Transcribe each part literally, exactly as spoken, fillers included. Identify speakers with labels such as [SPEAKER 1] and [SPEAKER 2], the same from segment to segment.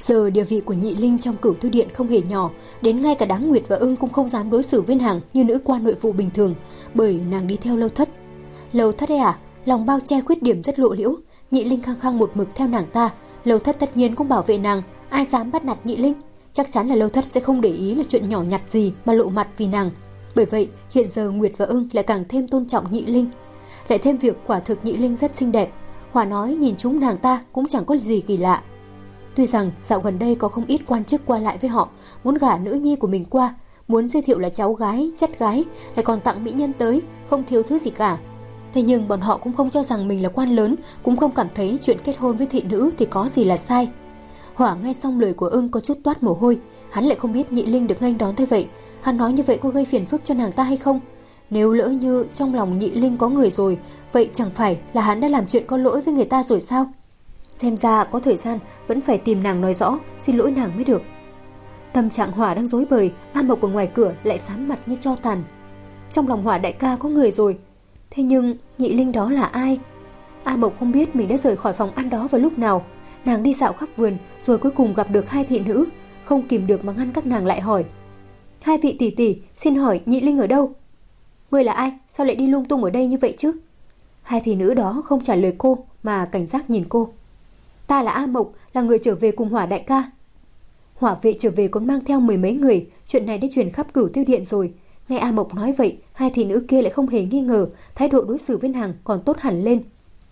[SPEAKER 1] Giờ địa vị của Nhị Linh trong Cửu Tiêu Điện không hề nhỏ, đến ngay cả Đáng Nguyệt và Ưng cũng không dám đối xử với nàng như nữ quan nội vụ bình thường, bởi nàng đi theo Lâu Thất. Lâu Thất ấy à, lòng bao che khuyết điểm rất lộ liễu, Nhị Linh khăng khăng một mực theo nàng ta, Lâu Thất tất nhiên cũng bảo vệ nàng, ai dám bắt nạt Nhị Linh, chắc chắn là Lâu Thất sẽ không để ý là chuyện nhỏ nhặt gì mà lộ mặt vì nàng. Bởi vậy, hiện giờ Nguyệt và Ưng lại càng thêm tôn trọng Nhị Linh. Lại thêm việc quả thực Nhị Linh rất xinh đẹp, Hòa nói nhìn chúng nàng ta cũng chẳng có gì kỳ lạ. Tuy rằng dạo gần đây có không ít quan chức qua lại với họ, muốn gả nữ nhi của mình qua, muốn giới thiệu là cháu gái, chất gái, lại còn tặng mỹ nhân tới, không thiếu thứ gì cả. Thế nhưng bọn họ cũng không cho rằng mình là quan lớn, cũng không cảm thấy chuyện kết hôn với thị nữ thì có gì là sai. Hỏa nghe xong lời của Ưng có chút toát mồ hôi, hắn lại không biết Nhị Linh được nghênh đón thế vậy. Hắn nói như vậy có gây phiền phức cho nàng ta hay không? Nếu lỡ như trong lòng Nhị Linh có người rồi, vậy chẳng phải là hắn đã làm chuyện có lỗi với người ta rồi sao? Xem ra có thời gian vẫn phải tìm nàng nói rõ, xin lỗi nàng mới được. Tâm trạng Hỏa đang rối bời, A Mộc ở ngoài cửa lại xám mặt như tro tàn. Trong lòng Hỏa đại ca có người rồi, thế nhưng Nhị Linh đó là ai? A Mộc không biết mình đã rời khỏi phòng ăn đó vào lúc nào. Nàng đi dạo khắp vườn, rồi cuối cùng gặp được hai thị nữ, không kìm được mà ngăn các nàng lại hỏi: hai vị tỷ tỷ, xin hỏi Nhị Linh ở đâu? Ngươi là ai? Sao lại đi lung tung ở đây như vậy chứ? Hai thị nữ đó không trả lời cô mà cảnh giác nhìn cô. Ta là A Mộc, là người trở về cùng Hỏa đại ca. Hỏa vệ trở về còn mang theo mười mấy người, chuyện này đã truyền khắp Cửu Tiêu Điện rồi. Nghe A Mộc nói vậy, hai thị nữ kia lại không hề nghi ngờ, thái độ đối xử với nàng còn tốt hẳn lên.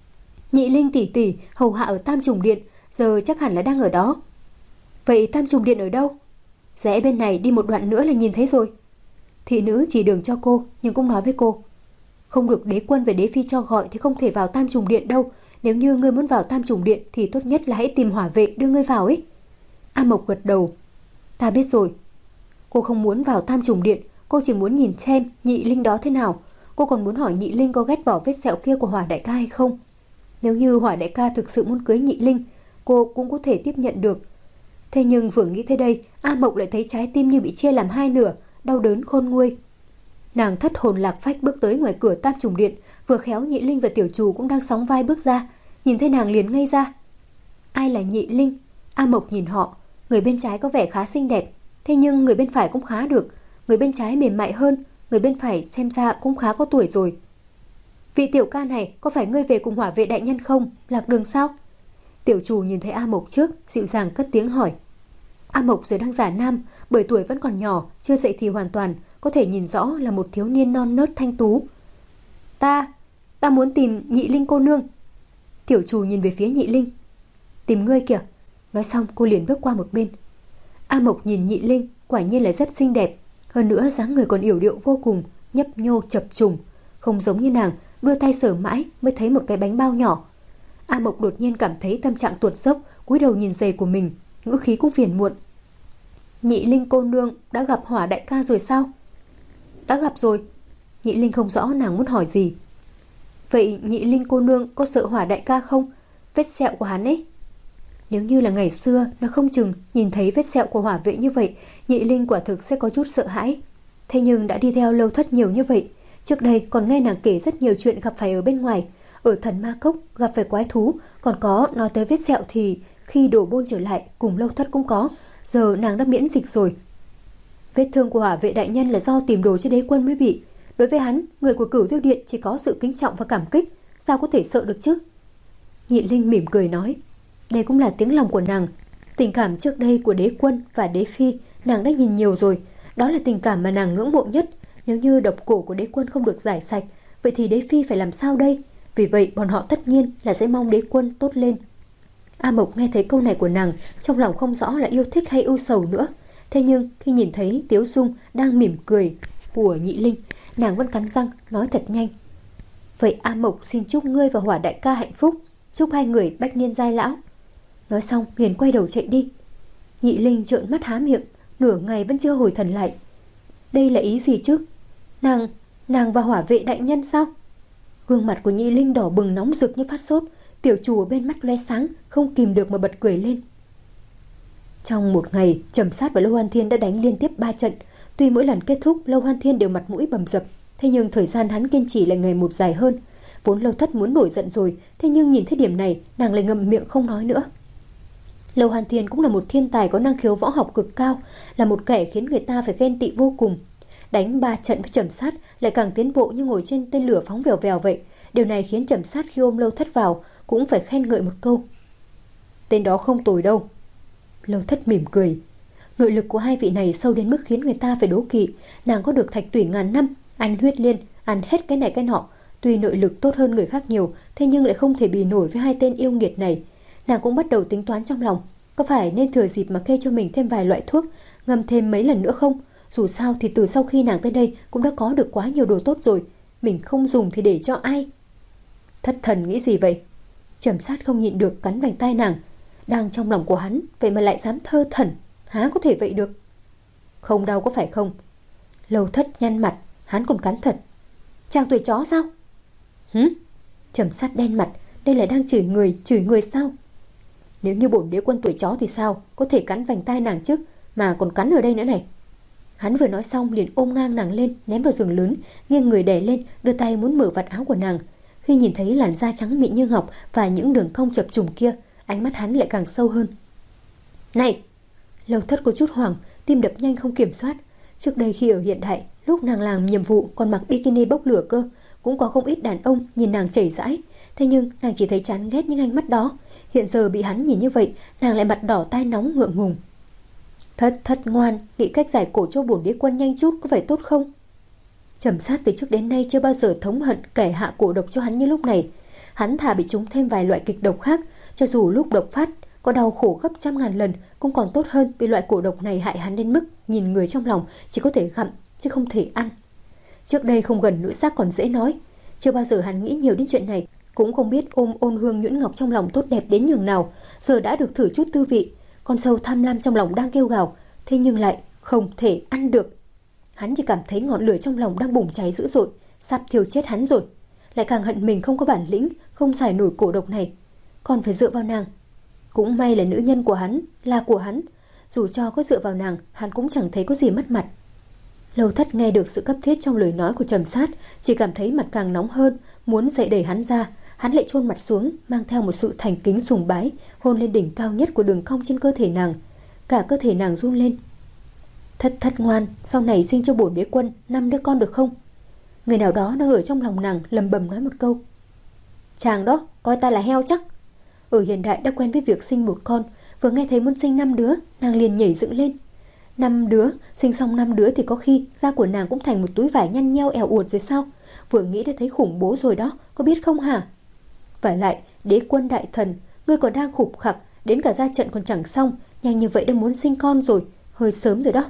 [SPEAKER 1] Nhị Linh tỷ tỷ hầu hạ ở Tam Trùng Điện, giờ chắc hẳn là đang ở đó. Vậy Tam Trùng Điện ở đâu? Rẽ bên này đi một đoạn nữa là nhìn thấy rồi. Thị nữ chỉ đường cho cô, nhưng cũng nói với cô: không được đế quân và đế phi cho gọi thì không thể vào Tam Trùng Điện đâu. Nếu như ngươi muốn vào Tam Trùng Điện thì tốt nhất là hãy tìm hỏa vệ đưa ngươi vào ấy. A Mộc gật đầu. Ta biết rồi. Cô không muốn vào Tam Trùng Điện, cô chỉ muốn nhìn xem Nhị Linh đó thế nào. Cô còn muốn hỏi Nhị Linh có ghét bỏ vết sẹo kia của Hỏa đại ca hay không. Nếu như Hỏa đại ca thực sự muốn cưới Nhị Linh, cô cũng có thể tiếp nhận được. Thế nhưng vừa nghĩ tới đây, A Mộc lại thấy trái tim như bị chia làm hai nửa, đau đớn khôn nguôi. Nàng thất hồn lạc phách bước tới ngoài cửa Tam Trùng Điện, vừa khéo Nhị Linh và Tiểu Trù cũng đang sóng vai bước ra, nhìn thấy nàng liền ngây ra. Ai là Nhị Linh? A Mộc nhìn họ, người bên trái có vẻ khá xinh đẹp, thế nhưng người bên phải cũng khá được, người bên trái mềm mại hơn, người bên phải xem ra cũng khá có tuổi rồi. Vị tiểu ca này có phải ngươi về cùng Hỏa vệ đại nhân không? Lạc đường sao? Tiểu Trù nhìn thấy A Mộc trước, dịu dàng cất tiếng hỏi. A Mộc giờ đang giả nam, bởi tuổi vẫn còn nhỏ, chưa dậy thì hoàn toàn, có thể nhìn rõ là một thiếu niên non nớt thanh tú. Ta, ta muốn tìm Nhị Linh cô nương. Tiểu Trù nhìn về phía Nhị Linh. Tìm ngươi kìa. Nói xong cô liền bước qua một bên. A Mộc nhìn Nhị Linh, quả nhiên là rất xinh đẹp, hơn nữa dáng người còn yểu điệu vô cùng, nhấp nhô chập trùng, không giống như nàng đưa tay sờ mãi mới thấy một cái bánh bao nhỏ. A Mộc đột nhiên cảm thấy tâm trạng tuột dốc, cúi đầu nhìn giày của mình, ngữ khí cũng phiền muộn. Nhị Linh cô nương đã gặp Hỏa đại ca rồi sao? Đã gặp rồi. Nhị Linh không rõ nàng muốn hỏi gì. Vậy Nhị Linh cô nương có sợ Hỏa đại ca không? Vết sẹo của hắn ấy. Nếu như là ngày xưa, nó không chừng nhìn thấy vết sẹo của Hỏa vệ như vậy, Nhị Linh quả thực sẽ có chút sợ hãi. Thế nhưng đã đi theo Lâu Thất nhiều như vậy, trước đây còn nghe nàng kể rất nhiều chuyện gặp phải ở bên ngoài, ở Thần Ma Cốc gặp phải quái thú, còn có nói tới vết sẹo thì khi đổ bôn trở lại cùng Lâu Thất cũng có, giờ nàng đã miễn dịch rồi. Vết thương của Hỏa vệ đại nhân là do tìm đồ cho đế quân mới bị. Đối với hắn, người của Cửu Tiêu Điện chỉ có sự kính trọng và cảm kích, sao có thể sợ được chứ? Nhị Linh mỉm cười nói. Đây cũng là tiếng lòng của nàng. Tình cảm trước đây của đế quân và đế phi nàng đã nhìn nhiều rồi. Đó là tình cảm mà nàng ngưỡng mộ nhất. Nếu như độc cổ của đế quân không được giải sạch, vậy thì đế phi phải làm sao đây? Vì vậy bọn họ tất nhiên là sẽ mong đế quân tốt lên. A Mộc nghe thấy câu này của nàng, trong lòng không rõ là yêu thích hay ưu sầu nữa. Thế nhưng khi nhìn thấy Tiếu Dung đang mỉm cười của Nhị Linh, nàng vẫn cắn răng nói thật nhanh. Vậy A Mộc xin chúc ngươi và Hỏa đại ca hạnh phúc, chúc hai người bách niên giai lão. Nói xong liền quay đầu chạy đi. Nhị Linh trợn mắt há miệng, nửa ngày vẫn chưa hồi thần lại. Đây là ý gì chứ? Nàng, nàng và Hỏa vệ đại nhân sao? Gương mặt của Nhị Linh đỏ bừng nóng rực như phát sốt, Tiểu Trù ở bên mắt lóe sáng, không kìm được mà bật cười lên. Trong một ngày, Trầm Sát và Lâu Hoan Thiên đã đánh liên tiếp ba trận. Tuy mỗi lần kết thúc Lâu Hoan Thiên đều mặt mũi bầm dập, thế nhưng thời gian hắn kiên trì lại ngày một dài hơn. Vốn Lâu Thất muốn nổi giận rồi, thế nhưng nhìn thấy điểm này, nàng lại ngậm miệng không nói nữa. Lâu Hàn Thiên cũng là một thiên tài có năng khiếu võ học cực cao, là một kẻ khiến người ta phải ghen tị vô cùng. Đánh ba trận với Trầm Sát lại càng tiến bộ như ngồi trên tên lửa phóng vèo vèo vậy. Điều này khiến Trầm Sát khi ôm Lâu Thất vào cũng phải khen ngợi một câu. Tên đó không tồi đâu. Lâu Thất mỉm cười. Nội lực của hai vị này sâu đến mức khiến người ta phải đố kỵ. Nàng có được thạch tủy ngàn năm, ăn huyết liên, ăn hết cái này cái nọ. Tuy nội lực tốt hơn người khác nhiều, thế nhưng lại không thể bì nổi với hai tên yêu nghiệt này. Nàng cũng bắt đầu tính toán trong lòng, có phải nên thừa dịp mà kê cho mình thêm vài loại thuốc, ngâm thêm mấy lần nữa không? Dù sao thì từ sau khi nàng tới đây cũng đã có được quá nhiều đồ tốt rồi, mình không dùng thì để cho ai? Thất thần nghĩ gì vậy? Trầm Sát không nhịn được cắn vành tai nàng. Đang trong lòng của hắn, vậy mà lại dám thơ thẩn, há có thể vậy được? Không đau có phải không? Lâu Thất nhăn mặt, hắn còn cắn thật. Chàng tuổi chó sao? Hứ? Trầm Sát đen mặt, đây là đang chửi người, chửi người sao? Nếu như bổn đế quân tuổi chó thì sao? Có thể cắn vành tai nàng chứ, mà còn cắn ở đây nữa này. Hắn vừa nói xong liền ôm ngang nàng lên, ném vào giường lớn, nghiêng người đè lên, đưa tay muốn mở vạt áo của nàng. Khi nhìn thấy làn da trắng mịn như ngọc và những đường cong chập trùng kia, ánh mắt hắn lại càng sâu hơn. Này! Lâu Thất có chút hoảng, tim đập nhanh không kiểm soát. Trước đây khi ở hiện đại, lúc nàng làm nhiệm vụ còn mặc bikini bốc lửa cơ, cũng có không ít đàn ông nhìn nàng chảy rãi. Thế nhưng nàng chỉ thấy chán ghét những ánh mắt đó. Hiện giờ bị hắn nhìn như vậy, nàng lại mặt đỏ tai nóng ngượng ngùng. Thất thất ngoan, nghĩ cách giải cổ cho bổn đế quân nhanh chút có phải tốt không? Trầm Sát từ trước đến nay chưa bao giờ thống hận kẻ hạ cổ độc cho hắn như lúc này. Hắn thà bị trúng thêm vài loại kịch độc khác, cho dù lúc độc phát có đau khổ gấp trăm ngàn lần cũng còn tốt hơn bị loại cổ độc này hại hắn đến mức nhìn người trong lòng chỉ có thể gặm chứ không thể ăn. Trước đây không gần nữ sắc còn dễ nói, chưa bao giờ hắn nghĩ nhiều đến chuyện này, cũng không biết ôm ôn hương nhuyễn ngọc trong lòng tốt đẹp đến nhường nào. Giờ đã được thử chút tư vị, con sâu tham lam trong lòng đang kêu gào, thế nhưng lại không thể ăn được. Hắn chỉ cảm thấy ngọn lửa trong lòng đang bùng cháy dữ dội, sắp thiêu chết hắn rồi. Lại càng hận mình không có bản lĩnh, không xài nổi cổ độc này, còn phải dựa vào nàng. Cũng may là nữ nhân của hắn, là của hắn, dù cho có dựa vào nàng, hắn cũng chẳng thấy có gì mất mặt. Lâu Thất nghe được sự cấp thiết trong lời nói của Trầm Sát, chỉ cảm thấy mặt càng nóng hơn, muốn dậy đẩy hắn ra. Hắn lại chôn mặt xuống, mang theo một sự thành kính sùng bái, hôn lên đỉnh cao nhất của đường cong trên cơ thể nàng. Cả cơ thể nàng run lên. Thất thất ngoan, sau này sinh cho bổn đế quân năm đứa con được không? Người nào đó đang ở trong lòng nàng lầm bầm nói một câu. Chàng đó, coi ta là heo chắc. Ở hiện đại đã quen với việc sinh một con, vừa nghe thấy muốn sinh năm đứa, nàng liền nhảy dựng lên. Năm đứa, sinh xong năm đứa thì có khi da của nàng cũng thành một túi vải nhăn nheo ẻo uột rồi sao? Vừa nghĩ đã thấy khủng bố rồi đó, có biết không hả? Và lại, đế quân đại thần, ngươi còn đang khục khặc, đến cả ra trận còn chẳng xong, nhanh như vậy đã muốn sinh con rồi, hơi sớm rồi đó.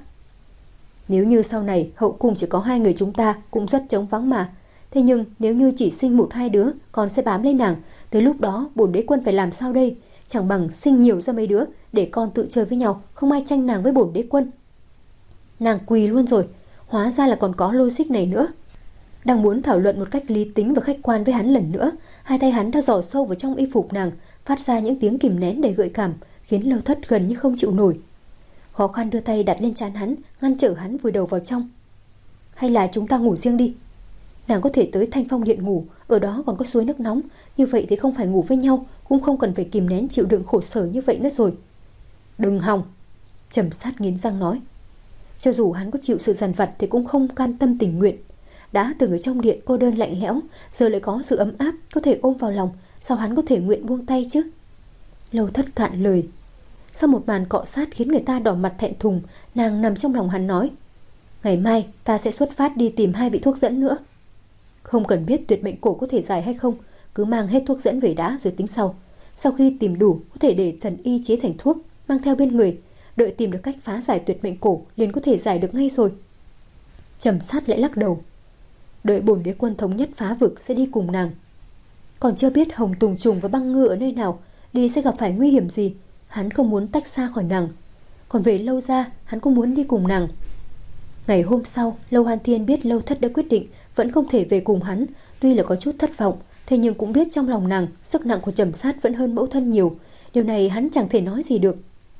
[SPEAKER 1] Nếu như sau này hậu cung chỉ có hai người chúng ta cũng rất trống vắng mà. Thế nhưng nếu như chỉ sinh một hai đứa, con sẽ bám lên nàng. Tới lúc đó bổn đế quân phải làm sao đây? Chẳng bằng sinh nhiều ra mấy đứa, để con tự chơi với nhau, không ai tranh nàng với bổn đế quân. Nàng quỳ luôn rồi, hóa ra là còn có logic này nữa. Đang muốn thảo luận một cách lý tính và khách quan với hắn lần nữa, hai tay hắn đã dò sâu vào trong y phục nàng, phát ra những tiếng kìm nén đầy gợi cảm, khiến Lâu Thất gần như không chịu nổi. Khó khăn đưa tay đặt lên trán hắn, ngăn trở hắn vùi đầu vào trong. Hay là chúng ta ngủ riêng đi? Nàng có thể tới Thanh Phong Điện ngủ, ở đó còn có suối nước nóng, như vậy thì không phải ngủ với nhau, cũng không cần phải kìm nén chịu đựng khổ sở như vậy nữa rồi. Đừng hòng, Trầm Sát nghiến răng nói. Cho dù hắn có chịu sự dằn vặt thì cũng không cam tâm tình nguyện. Đã từng ở trong điện cô đơn lạnh lẽo, giờ lại có sự ấm áp có thể ôm vào lòng, sao hắn có thể nguyện buông tay chứ? Lâu Thất cạn lời. Sau một màn cọ sát khiến người ta đỏ mặt thẹn thùng, nàng nằm trong lòng hắn nói. Ngày mai ta sẽ xuất phát đi tìm hai vị thuốc dẫn nữa. Không cần biết tuyệt mệnh cổ có thể giải hay không, cứ mang hết thuốc dẫn về đã rồi tính sau. Sau khi tìm đủ có thể để thần y chế thành thuốc, mang theo bên người. Đợi tìm được cách phá giải tuyệt mệnh cổ liền có thể giải được ngay rồi. Trầm Sát lại lắc đầu. Đợi bổn đế quân thống nhất phá vực sẽ đi cùng nàng. Còn chưa biết Hồng Tùng Trùng và Băng Ngư ở nơi nào, đi sẽ gặp phải nguy hiểm gì. Hắn không muốn tách xa khỏi nàng. Còn về Lâu ra, hắn cũng muốn đi cùng nàng. Ngày hôm sau, Lâu Hàn Thiên biết Lâu Thất đã quyết định vẫn không thể về cùng hắn. Tuy là có chút thất vọng, thế nhưng cũng biết trong lòng nàng sức nặng của Trầm Sát vẫn hơn mẫu thân nhiều. Điều này hắn chẳng thể nói gì được.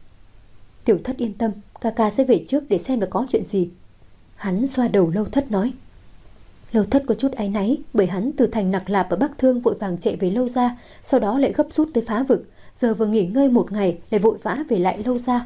[SPEAKER 1] Tiểu Thất yên tâm, ca ca sẽ về trước để xem là có chuyện gì. Hắn xoa đầu Lâu Thất nói. Lâu Thất có chút áy náy, bởi hắn từ thành Nặc Lạp ở Bắc Thương vội vàng chạy về Lâu ra, sau đó lại gấp rút tới phá vực, giờ vừa nghỉ ngơi một ngày lại vội vã về lại Lâu Gia.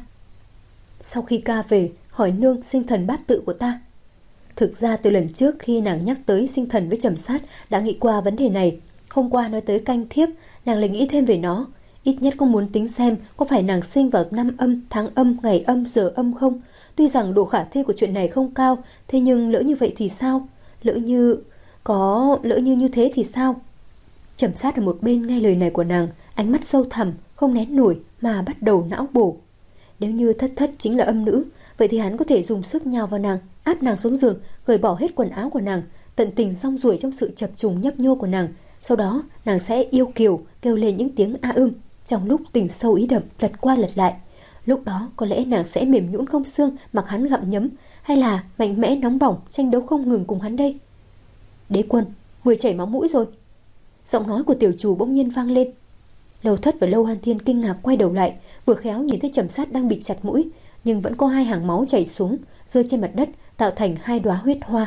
[SPEAKER 1] Sau khi ca về, hỏi nương sinh thần bát tự của ta. Thực ra từ lần trước khi nàng nhắc tới sinh thần với Trầm Sát đã nghĩ qua vấn đề này. Hôm qua nói tới canh thiếp, nàng lại nghĩ thêm về nó. Ít nhất cũng muốn tính xem có phải nàng sinh vào năm âm, tháng âm, ngày âm, giờ âm không. Tuy rằng độ khả thi của chuyện này không cao, thế nhưng lỡ như vậy thì sao? Lỡ như... có... lỡ như như thế thì sao? Trầm Sát ở một bên nghe lời này của nàng, ánh mắt sâu thẳm, không nén nổi mà bắt đầu não bổ. Nếu như Thất Thất chính là âm nữ, vậy thì hắn có thể dùng sức nhào vào nàng, áp nàng xuống giường, gởi bỏ hết quần áo của nàng, tận tình rong ruổi trong sự chập trùng nhấp nhô của nàng. Sau đó nàng sẽ yêu kiều kêu lên những tiếng a ưm, trong lúc tình sâu ý đậm lật qua lật lại. Lúc đó có lẽ nàng sẽ mềm nhũn không xương mặc hắn gặm nhấm, hay là mạnh mẽ nóng bỏng tranh đấu không ngừng cùng hắn đây. Đế Quân, người chảy máu mũi rồi. Giọng nói của tiểu chủ bỗng nhiên vang lên. Lâu Thất và Lâu Hoan Thiên kinh ngạc quay đầu lại, vừa khéo nhìn thấy Trầm Sát đang bịt chặt mũi, nhưng vẫn có hai hàng máu chảy xuống, rơi trên mặt đất, tạo thành hai đóa huyết hoa.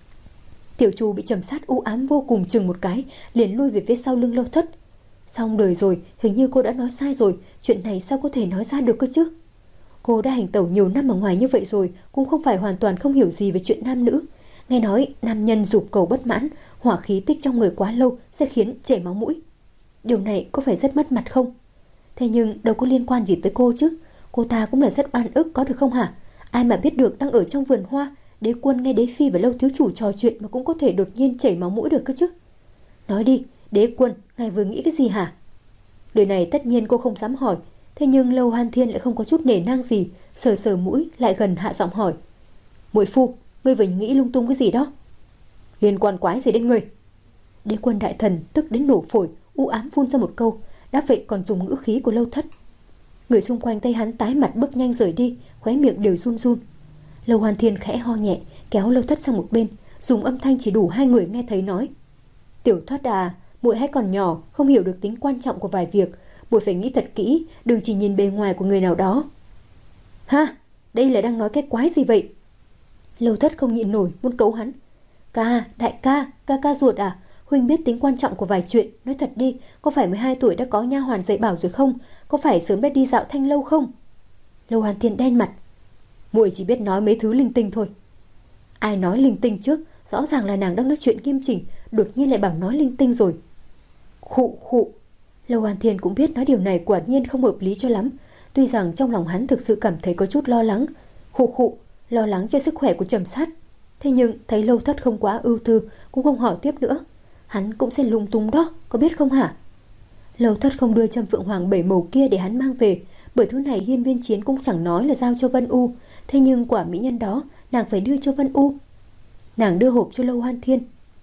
[SPEAKER 1] Tiểu chủ bị Trầm Sát u ám vô cùng chừng một cái, liền lui về phía sau lưng Lâu Thất. Xong đời rồi, hình như cô đã nói sai rồi, chuyện này sao có thể nói ra được cơ chứ? Cô đã hành tẩu nhiều năm ở ngoài như vậy rồi, cũng không phải hoàn toàn không hiểu gì về chuyện nam nữ. Nghe nói nam nhân giục cầu bất mãn, hỏa khí tích trong người quá lâu sẽ khiến chảy máu mũi. Điều này có phải rất mất mặt không? Thế nhưng đâu có liên quan gì tới cô chứ. Cô ta cũng là rất oan ức có được không hả? Ai mà biết được đang ở trong vườn hoa, Đế Quân nghe Đế Phi và Lâu thiếu chủ trò chuyện mà cũng có thể đột nhiên chảy máu mũi được cơ chứ. Nói đi, Đế Quân, ngài vừa nghĩ cái gì hả? Lời này tất nhiên cô không dám hỏi. Thế nhưng Lâu Hoan Thiên lại không có chút nể nang gì, sờ sờ mũi lại gần hạ giọng hỏi. Muội phu, ngươi vừa nghĩ lung tung cái gì đó? Liên quan quái gì đến ngươi? Đế Quân đại thần tức đến nổ phổi, u ám phun ra một câu, đã vậy còn dùng ngữ khí của Lâu Thất. Người xung quanh thấy hắn tái mặt bước nhanh rời đi, khóe miệng đều run run. Lâu Hoan Thiên khẽ ho nhẹ, kéo Lâu Thất sang một bên, dùng âm thanh chỉ đủ hai người nghe thấy nói. Tiểu Thất à, muội hãy còn nhỏ, không hiểu được tính quan trọng của vài việc, muội phải nghĩ thật kỹ, đừng chỉ nhìn bề ngoài của người nào đó. Ha, đây là đang nói cái quái gì vậy? Lâu Thất không nhịn nổi, muốn cấu hắn. Ca, đại ca, ca ca ruột à? Huynh biết tính quan trọng của vài chuyện, nói thật đi, có phải mười hai tuổi đã có nha hoàn dạy bảo rồi không? Có phải sớm đã đi dạo thanh lâu không? Lâu Hoan Thiên đen mặt. Muội chỉ biết nói mấy thứ linh tinh thôi. Ai nói linh tinh trước? Rõ ràng là nàng đang nói chuyện nghiêm chỉnh, đột nhiên lại bảo nói linh tinh rồi. Khụ khụ. Lâu Hoan Thiên cũng biết nói điều này quả nhiên không hợp lý cho lắm, tuy rằng trong lòng hắn thực sự cảm thấy có chút lo lắng. Khụ khụ, lo lắng cho sức khỏe của Trầm Sát. Thế nhưng thấy Lâu Thất không quá ưu tư, cũng không hỏi tiếp nữa. Hắn cũng sẽ lung tung đó, có biết không hả? Lâu Thất không đưa Trâm Phượng Hoàng bảy màu kia để hắn mang về, bởi thứ này Hiên Viên Chiến cũng chẳng nói là giao cho Vân U. Thế nhưng quả mỹ nhân đó nàng phải đưa cho Vân U. Nàng đưa hộp cho Lâu Hoan Thiên.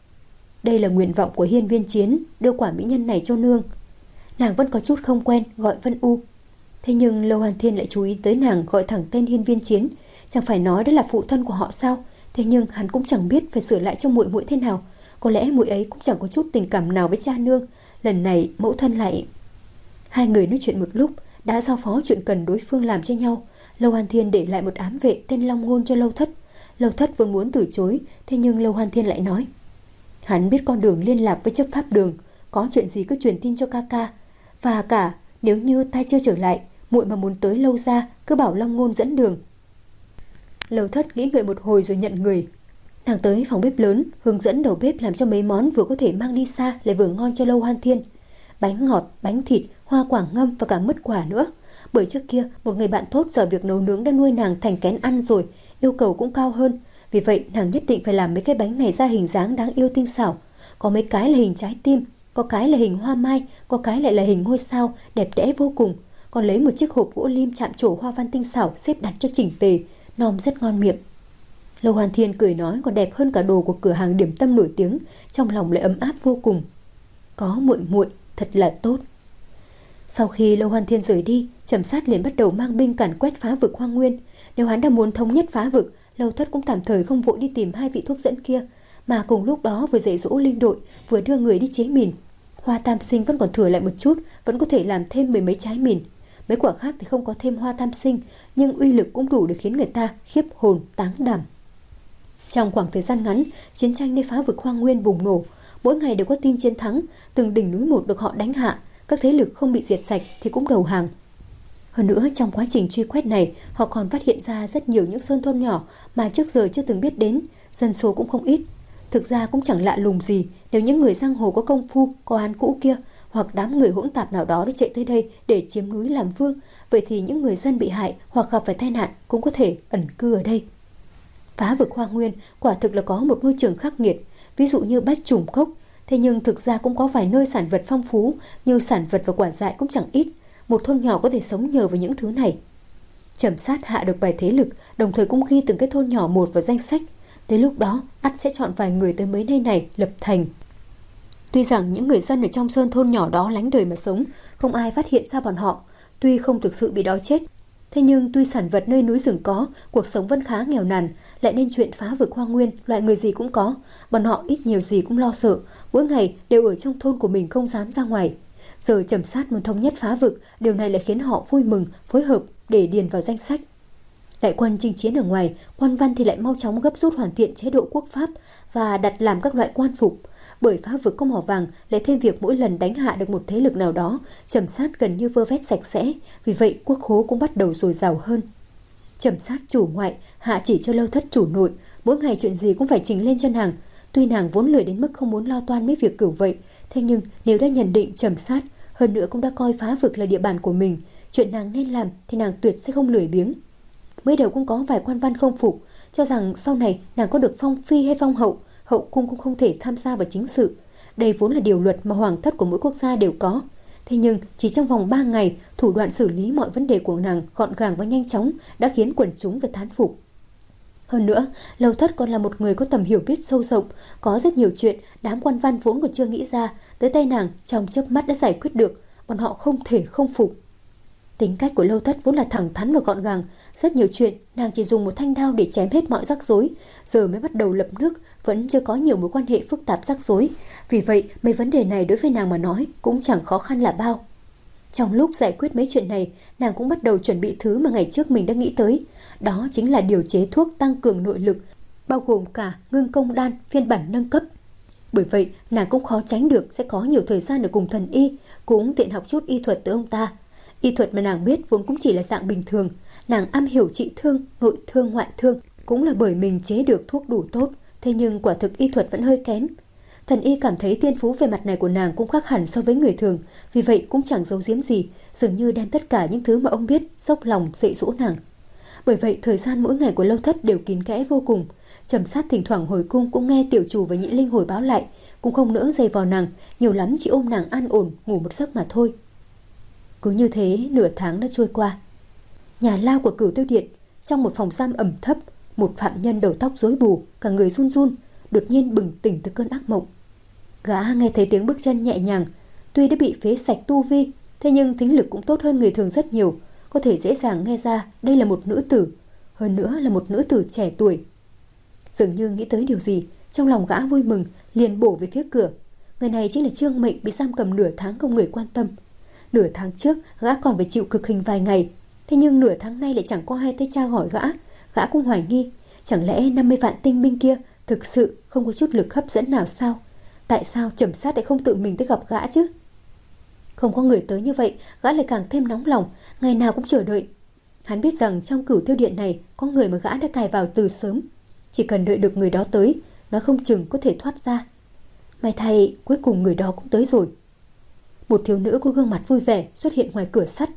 [SPEAKER 1] Đây là nguyện vọng của Hiên Viên Chiến, đưa quả mỹ nhân này cho nương. Nàng vẫn có chút không quen gọi Vân U. Thế nhưng Lâu Hoan Thiên lại chú ý tới nàng gọi thẳng tên Hiên Viên Chiến, chẳng phải nói đó là phụ thân của họ sao? Thế nhưng hắn cũng chẳng biết phải sửa lại cho muội muội thế nào. Có lẽ muội ấy cũng chẳng có chút tình cảm nào với cha nương. Lần này mẫu thân lại... Hai người nói chuyện một lúc, đã giao phó chuyện cần đối phương làm cho nhau. Lâu Hoan Thiên để lại một ám vệ tên Long Ngôn cho Lâu Thất. Lâu Thất vốn muốn từ chối, thế nhưng Lâu Hoan Thiên lại nói. Hắn biết con đường liên lạc với chấp pháp đường, có chuyện gì cứ truyền tin cho ca ca. Và cả nếu như ta chưa trở lại, muội mà muốn tới Lâu gia, cứ bảo Long Ngôn dẫn đường. Lâu Thất nghĩ ngợi một hồi rồi nhận người. Nàng tới phòng bếp lớn, hướng dẫn đầu bếp làm cho mấy món vừa có thể mang đi xa lại vừa ngon cho Lâu Hoan Thiên. Bánh ngọt, bánh thịt, hoa quả ngâm và cả mứt quả nữa. Bởi trước kia một người bạn tốt giỏi việc nấu nướng đã nuôi nàng thành kén ăn rồi, yêu cầu cũng cao hơn. Vì vậy nàng nhất định phải làm mấy cái bánh này ra hình dáng đáng yêu tinh xảo. Có mấy cái là hình trái tim, có cái là hình hoa mai, có cái lại là hình ngôi sao, đẹp đẽ vô cùng. Còn lấy một chiếc hộp gỗ lim chạm trổ hoa văn tinh xảo xếp đặt cho chỉnh tề, nom rất ngon miệng. Lâu Hoan Thiên cười nói còn đẹp hơn cả đồ của cửa hàng điểm tâm nổi tiếng, trong lòng lại ấm áp vô cùng. Có muội muội thật là tốt. Sau khi Lâu Hoan Thiên rời đi, Trầm Sát liền bắt đầu mang binh càn quét phá vực Hoang Nguyên. Nếu hắn đã muốn thống nhất phá vực, Lâu Thất cũng tạm thời không vội đi tìm hai vị thuốc dẫn kia, mà cùng lúc đó vừa dạy dỗ linh đội, vừa đưa người đi chế mìn. Hoa tam sinh vẫn còn thừa lại một chút, vẫn có thể làm thêm mười mấy trái mìn. Mấy quả khác thì không có thêm hoa tam sinh, nhưng uy lực cũng đủ để khiến người ta khiếp hồn táng đảm. Trong khoảng thời gian ngắn, chiến tranh nơi phá vực Hoang Nguyên bùng nổ. Mỗi ngày đều có tin chiến thắng, từng đỉnh núi một được họ đánh hạ. các thế lực không bị diệt sạch thì cũng đầu hàng. Hơn nữa, trong quá trình truy quét này, họ còn phát hiện ra rất nhiều những sơn thôn nhỏ mà trước giờ chưa từng biết đến, dân số cũng không ít. Thực ra cũng chẳng lạ lùng gì nếu những người giang hồ có công phu, có án cũ kia hoặc đám người hỗn tạp nào đó đã chạy tới đây để chiếm núi làm vương, vậy thì những người dân bị hại hoặc gặp phải tai nạn cũng có thể ẩn cư ở đây. Phá vực hoang nguyên quả thực là có một môi trường khắc nghiệt, ví dụ như Bách Trùng Cốc, thế nhưng thực ra cũng có vài nơi sản vật phong phú, như sản vật và quả dại cũng chẳng ít. Một thôn nhỏ có thể sống nhờ vào những thứ này. Trầm Sát hạ được vài thế lực, đồng thời cũng ghi từng cái thôn nhỏ một vào danh sách. Tới lúc đó, ắt sẽ chọn vài người tới mấy nơi này lập thành. Tuy rằng những người dân ở trong sơn thôn nhỏ đó lánh đời mà sống, không ai phát hiện ra bọn họ, tuy không thực sự bị đói chết. Thế nhưng tuy sản vật nơi núi rừng có, cuộc sống vẫn khá nghèo nàn, lại nên chuyện phá vực hoang nguyên, loại người gì cũng có, bọn họ ít nhiều gì cũng lo sợ, mỗi ngày đều ở trong thôn của mình không dám ra ngoài. Giờ Trầm Sát muốn thống nhất phá vực, điều này lại khiến họ vui mừng, phối hợp để điền vào danh sách. Đại quân chinh chiến ở ngoài, quan văn thì lại mau chóng gấp rút hoàn thiện chế độ quốc pháp và đặt làm các loại quan phục. Bởi phá vực có mỏ vàng, lại thêm việc mỗi lần đánh hạ được một thế lực nào đó, Trầm Sát gần như vơ vét sạch sẽ, vì vậy quốc khố cũng bắt đầu dồi dào hơn. Trầm Sát chủ ngoại hạ chỉ cho Lâu Thất chủ nội, mỗi ngày chuyện gì cũng phải trình lên cho nàng. Tuy nàng vốn lười đến mức không muốn lo toan mấy việc kiểu vậy, thế nhưng nếu đã nhận định Trầm Sát, hơn nữa cũng đã coi phá vực là địa bàn của mình, chuyện nàng nên làm thì nàng tuyệt sẽ không lười biếng. Mới đầu cũng có vài quan văn không phục, cho rằng sau này nàng có được phong phi hay phong hậu, hậu cung cũng không thể tham gia vào chính sự. Đây vốn là điều luật mà hoàng thất của mỗi quốc gia đều có. Thế nhưng chỉ trong vòng ba ngày, thủ đoạn xử lý mọi vấn đề của nàng gọn gàng và nhanh chóng đã khiến quần chúng phải thán phục. Hơn nữa, Lâu Thất còn là một người có tầm hiểu biết sâu rộng, có rất nhiều chuyện đám quan văn vốn còn chưa nghĩ ra, tới tay nàng trong chớp mắt đã giải quyết được, bọn họ không thể không phục. Tính cách của Lâu Thất vốn là thẳng thắn và gọn gàng, rất nhiều chuyện nàng chỉ dùng một thanh đao để chém hết mọi rắc rối, giờ mới bắt đầu lập nước, vẫn chưa có nhiều mối quan hệ phức tạp rắc rối, vì vậy mấy vấn đề này đối với nàng mà nói cũng chẳng khó khăn là bao. Trong lúc giải quyết mấy chuyện này, nàng cũng bắt đầu chuẩn bị thứ mà ngày trước mình đã nghĩ tới, đó chính là điều chế thuốc tăng cường nội lực, bao gồm cả ngưng công đan phiên bản nâng cấp. Bởi vậy, nàng cũng khó tránh được sẽ có nhiều thời gian ở cùng thần y, cũng tiện học chút y thuật từ ông ta. Y thuật mà nàng biết vốn cũng chỉ là dạng bình thường, nàng am hiểu trị thương, nội thương, ngoại thương, cũng là bởi mình chế được thuốc đủ tốt, thế nhưng quả thực y thuật vẫn hơi kém. Thần y cảm thấy tiên phú về mặt này của nàng cũng khác hẳn so với người thường, vì vậy cũng chẳng giấu giếm gì, dường như đem tất cả những thứ mà ông biết dốc lòng dạy dỗ nàng. Bởi vậy thời gian mỗi ngày của Lâu Thất đều kín kẽ vô cùng. Trầm Sát thỉnh thoảng hồi cung cũng nghe tiểu chủ và nhị linh hồi báo lại, cũng không nỡ dày vào nàng, nhiều lắm chỉ ôm nàng an ổn ngủ một giấc mà thôi. Cứ như thế nửa tháng đã trôi qua. Nhà lao của Cửu Tiêu Điện, trong một phòng giam ẩm thấp, một phạm nhân đầu tóc rối bù, cả người run run, đột nhiên bừng tỉnh từ cơn ác mộng. Gã nghe thấy tiếng bước chân nhẹ nhàng, tuy đã bị phế sạch tu vi, thế nhưng thính lực cũng tốt hơn người thường rất nhiều, có thể dễ dàng nghe ra đây là một nữ tử, hơn nữa là một nữ tử trẻ tuổi. Dường như nghĩ tới điều gì, trong lòng gã vui mừng, liền bổ về phía cửa. Người này chính là Trương Mệnh bị giam cầm nửa tháng không người quan tâm. Nửa tháng trước gã còn phải chịu cực hình vài ngày, thế nhưng nửa tháng nay lại chẳng có hai tay tra hỏi gã. Gã cũng hoài nghi, chẳng lẽ năm mươi vạn tinh binh kia thực sự không có chút lực hấp dẫn nào sao? Tại sao Trầm Sát lại không tự mình tới gặp gã chứ? Không có người tới như vậy, gã lại càng thêm nóng lòng, ngày nào cũng chờ đợi. Hắn biết rằng trong Cửu Tiêu Điện này có người mà gã đã cài vào từ sớm, chỉ cần đợi được người đó tới, nó không chừng có thể thoát ra. May thay cuối cùng người đó cũng tới rồi. Một thiếu nữ có gương mặt vui vẻ xuất hiện ngoài cửa sắt.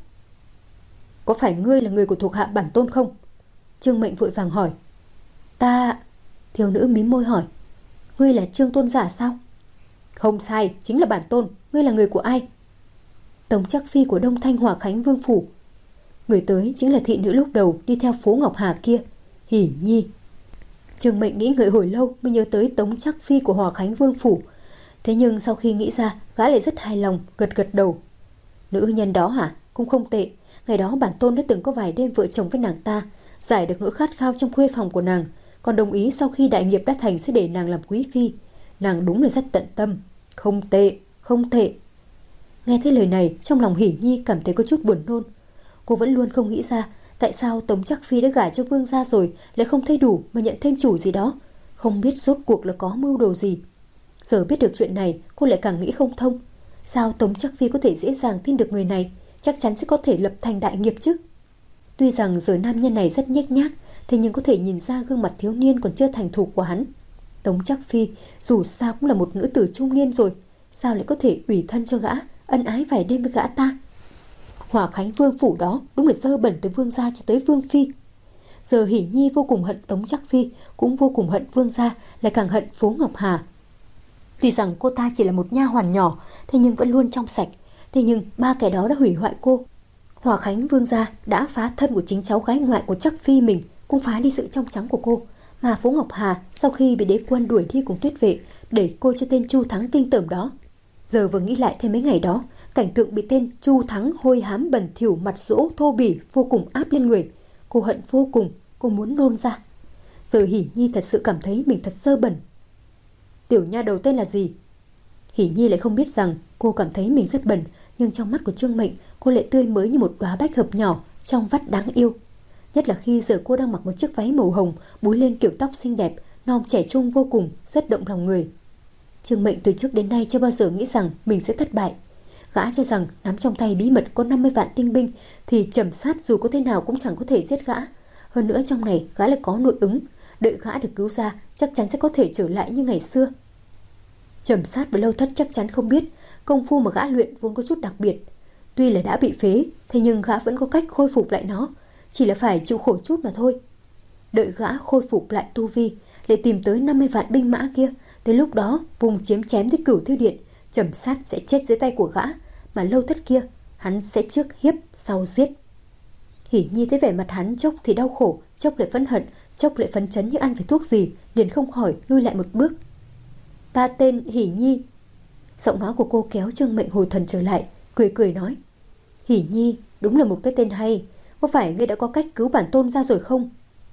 [SPEAKER 1] Có phải ngươi là người của thuộc hạ bản tôn không? Trương Mệnh vội vàng hỏi. Ta... Thiếu nữ mím môi hỏi. Ngươi là Trương Tôn giả sao? Không sai, chính là bản tôn. Ngươi là người của ai? Tống Trắc Phi của Đông Thanh Hòa Khánh Vương Phủ. Người tới chính là thị nữ lúc đầu đi theo phố Ngọc Hà kia, Hỉ Nhi. Trương Mệnh nghĩ ngợi hồi lâu mới nhớ tới Tống Trắc Phi của Hòa Khánh Vương Phủ. Thế nhưng sau khi nghĩ ra, gã lại rất hài lòng, gật gật đầu. Nữ nhân đó hả? Cũng không tệ. Ngày đó bản tôn đã từng có vài đêm vợ chồng với nàng ta, giải được nỗi khát khao trong khuê phòng của nàng, còn đồng ý sau khi đại nghiệp đã thành sẽ để nàng làm quý phi. Nàng đúng là rất tận tâm. Không tệ, không tệ. Nghe thấy lời này, trong lòng Hỉ Nhi cảm thấy có chút buồn nôn. Cô vẫn luôn không nghĩ ra tại sao Tống Trắc Phi đã gả cho vương gia rồi lại không thấy đủ mà nhận thêm chủ gì đó, không biết rốt cuộc là có mưu đồ gì. Giờ biết được chuyện này, cô lại càng nghĩ không thông. Sao Tống Chắc Phi có thể dễ dàng tin được người này? Chắc chắn sẽ có thể lập thành đại nghiệp chứ. Tuy rằng giờ nam nhân này rất nhếch nhác, thế nhưng có thể nhìn ra gương mặt thiếu niên còn chưa thành thục của hắn. Tống Chắc Phi dù sao cũng là một nữ tử trung niên rồi, sao lại có thể ủy thân cho gã, ân ái vài đêm với gã ta? Hỏa Khánh Vương phủ đó đúng là dơ bẩn từ vương gia cho tới vương phi. Giờ Hỷ Nhi vô cùng hận Tống Chắc Phi, cũng vô cùng hận vương gia, lại càng hận Phố Ngọc Hà. Tuy rằng cô ta chỉ là một nha hoàn nhỏ, thế nhưng vẫn luôn trong sạch. Thế nhưng ba kẻ đó đã hủy hoại cô. Hỏa Khánh Vương gia đã phá thân của chính cháu gái ngoại của Chắc Phi mình, cũng phá đi sự trong trắng của cô. Mà Phố Ngọc Hà sau khi bị đế quân đuổi đi cùng Tuyết Vệ, đẩy cô cho tên Chu Thắng kinh tởm đó. Giờ vừa nghĩ lại thêm mấy ngày đó, cảnh tượng bị tên Chu Thắng hôi hám bẩn thỉu, mặt dỗ thô bỉ vô cùng áp lên người. Cô hận vô cùng, cô muốn nôn ra. Giờ Hỷ Nhi thật sự cảm thấy mình thật dơ bẩn. Tiểu nha đầu tên là gì? Hỷ Nhi lại không biết rằng cô cảm thấy mình rất bẩn, nhưng trong mắt của Trương Mệnh, cô lại tươi mới như một đóa bách hợp nhỏ, trong vắt đáng yêu. Nhất là khi giờ cô đang mặc một chiếc váy màu hồng, búi lên kiểu tóc xinh đẹp, non trẻ trung vô cùng, rất động lòng người. Trương Mệnh từ trước đến nay chưa bao giờ nghĩ rằng mình sẽ thất bại. Gã cho rằng nắm trong tay bí mật có năm mươi vạn tinh binh thì Trầm Sát dù có thế nào cũng chẳng có thể giết gã. Hơn nữa trong này gã lại có nội ứng, đợi gã được cứu ra chắc chắn sẽ có thể trở lại như ngày xưa. Trầm Sát và Lâu Thất chắc chắn không biết công phu mà gã luyện vốn có chút đặc biệt. Tuy là đã bị phế, thế nhưng gã vẫn có cách khôi phục lại nó, chỉ là phải chịu khổ chút mà thôi. Đợi gã khôi phục lại tu vi, lại tìm tới năm mươi vạn binh mã kia, tới lúc đó vùng chiếm chém tới Cửu Thiêu Điện, Trầm Sát sẽ chết dưới tay của gã, mà Lâu Thất kia hắn sẽ trước hiếp sau giết. Hỷ Nhi thấy vẻ mặt hắn chốc thì đau khổ, chốc lại phẫn hận, chốc lại phấn chấn như ăn phải thuốc gì, liền không khỏi lui lại một bước. Ta tên Hỷ Nhi. Giọng nói của cô kéo Trương Mệnh hồi thần trở lại, cười cười nói: Hỷ Nhi đúng là một cái tên hay, có phải ngươi đã có cách cứu bản tôn ra rồi không?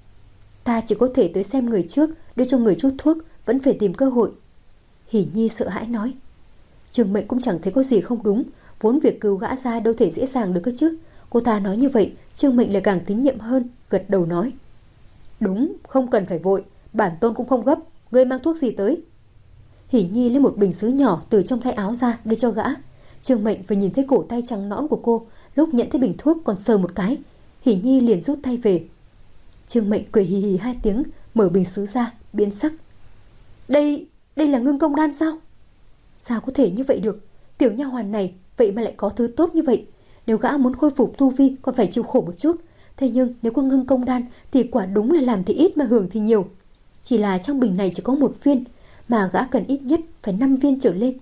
[SPEAKER 1] Ta chỉ có thể tới xem người trước, đưa cho người chút thuốc, vẫn phải tìm cơ hội. Hỷ Nhi sợ hãi nói. Trương Mệnh cũng chẳng thấy có gì không đúng, vốn việc cứu gã ra đâu thể dễ dàng được cơ chứ. Cô ta nói như vậy, Trương Mệnh lại càng tín nhiệm hơn, gật đầu nói: Đúng, không cần phải vội, bản tôn cũng không gấp, ngươi mang thuốc gì tới? Hỷ Nhi lấy một bình sứ nhỏ từ trong tay áo ra đưa cho gã. Trương Mệnh vừa nhìn thấy cổ tay trắng nõn của cô, lúc nhận thấy bình thuốc còn sờ một cái, Hỷ Nhi liền rút tay về. Trương Mệnh cười hì hì hai tiếng, mở bình sứ ra, biến sắc. Đây, đây là ngưng công đan sao? Sao có thể như vậy được? Tiểu nha hoàn này vậy mà lại có thứ tốt như vậy. Nếu gã muốn khôi phục tu vi còn phải chịu khổ một chút, thế nhưng nếu có ngưng công đan thì quả đúng là làm thì ít mà hưởng thì nhiều. Chỉ là trong bình này chỉ có một viên, mà gã cần ít nhất phải năm viên trở lên.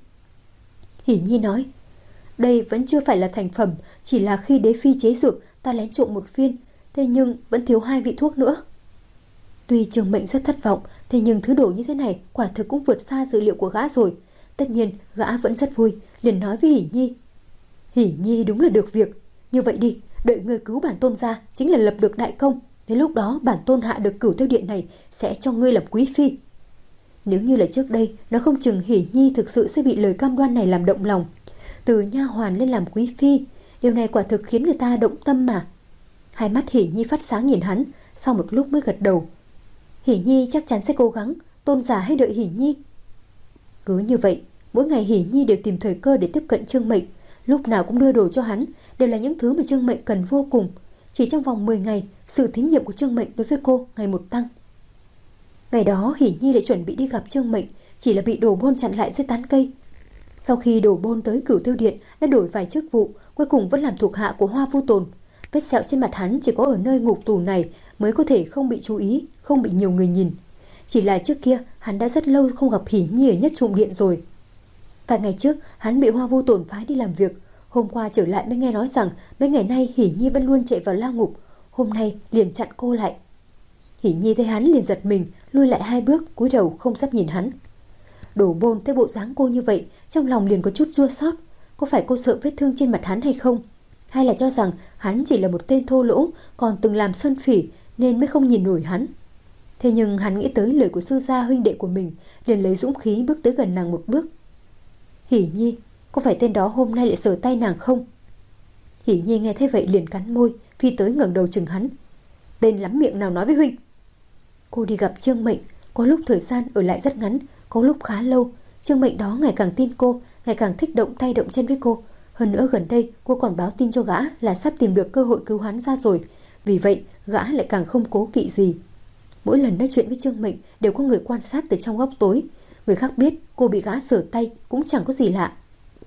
[SPEAKER 1] Hỷ Nhi nói: Đây vẫn chưa phải là thành phẩm, chỉ là khi đế phi chế dược ta lén trộm một viên, thế nhưng vẫn thiếu hai vị thuốc nữa. Tuy Trương Mệnh rất thất vọng, thế nhưng thứ đồ như thế này quả thực cũng vượt xa dự liệu của gã rồi. Tất nhiên gã vẫn rất vui, liền nói với Hỷ Nhi: Hỷ Nhi đúng là được việc. Như vậy đi, đợi người cứu bản tôn ra chính là lập được đại công. Đến lúc đó bản tôn hạ được Cửu Tiêu Điện này sẽ cho ngươi làm quý phi. Nếu như là trước đây, nó không chừng Hỷ Nhi thực sự sẽ bị lời cam đoan này làm động lòng. Từ nha hoàn lên làm quý phi, điều này quả thực khiến người ta động tâm mà. Hai mắt Hỷ Nhi phát sáng nhìn hắn, sau một lúc mới gật đầu. Hỷ Nhi chắc chắn sẽ cố gắng, tôn giả hay đợi Hỷ Nhi. Cứ như vậy, mỗi ngày Hỷ Nhi đều tìm thời cơ để tiếp cận Trương Mệnh, lúc nào cũng đưa đồ cho hắn, đều là những thứ mà Trương Mệnh cần vô cùng. Chỉ trong vòng mười ngày, sự tín nhiệm của Trương Mệnh đối với cô ngày một tăng. Ngày đó Hỷ Nhi lại chuẩn bị đi gặp Trương Mệnh, chỉ là bị Đồ Bôn chặn lại dưới tán cây. Sau khi Đồ Bôn tới Cửu Tiêu Điện đã đổi vài chức vụ, cuối cùng vẫn làm thuộc hạ của Hoa Vu Tồn. Vết sẹo trên mặt hắn chỉ có ở nơi ngục tù này mới có thể không bị chú ý, không bị nhiều người nhìn. Chỉ là trước kia hắn đã rất lâu không gặp Hỷ Nhi ở Nhất Trụng Điện rồi. Vài ngày trước hắn bị Hoa Vu Tồn phái đi làm việc, hôm qua trở lại mới nghe nói rằng mấy ngày nay Hỷ Nhi vẫn luôn chạy vào lao ngục, hôm nay liền chặn cô lại. Hỷ Nhi thấy hắn liền giật mình, lui lại hai bước, cúi đầu không dám nhìn hắn. Đồ Bôn thấy bộ dáng cô như vậy, trong lòng liền có chút chua xót. Có phải cô sợ vết thương trên mặt hắn hay không? Hay là cho rằng hắn chỉ là một tên thô lỗ, còn từng làm sơn phỉ nên mới không nhìn nổi hắn? Thế nhưng hắn nghĩ tới lời của sư gia huynh đệ của mình, liền lấy dũng khí bước tới gần nàng một bước. Hỷ Nhi, có phải tên đó hôm nay lại sờ tay nàng không? Hỷ Nhi nghe thấy vậy liền cắn môi, phi tới ngẩng đầu chừng hắn. Tên lắm miệng nào nói với huynh? Cô đi gặp Trương Mệnh, có lúc thời gian ở lại rất ngắn, có lúc khá lâu. Trương Mệnh đó ngày càng tin cô, ngày càng thích động tay động chân với cô. Hơn nữa gần đây cô còn báo tin cho gã là sắp tìm được cơ hội cứu hắn ra rồi. Vì vậy gã lại càng không cố kỵ gì. Mỗi lần nói chuyện với Trương Mệnh đều có người quan sát từ trong góc tối. Người khác biết cô bị gã sờ tay cũng chẳng có gì lạ.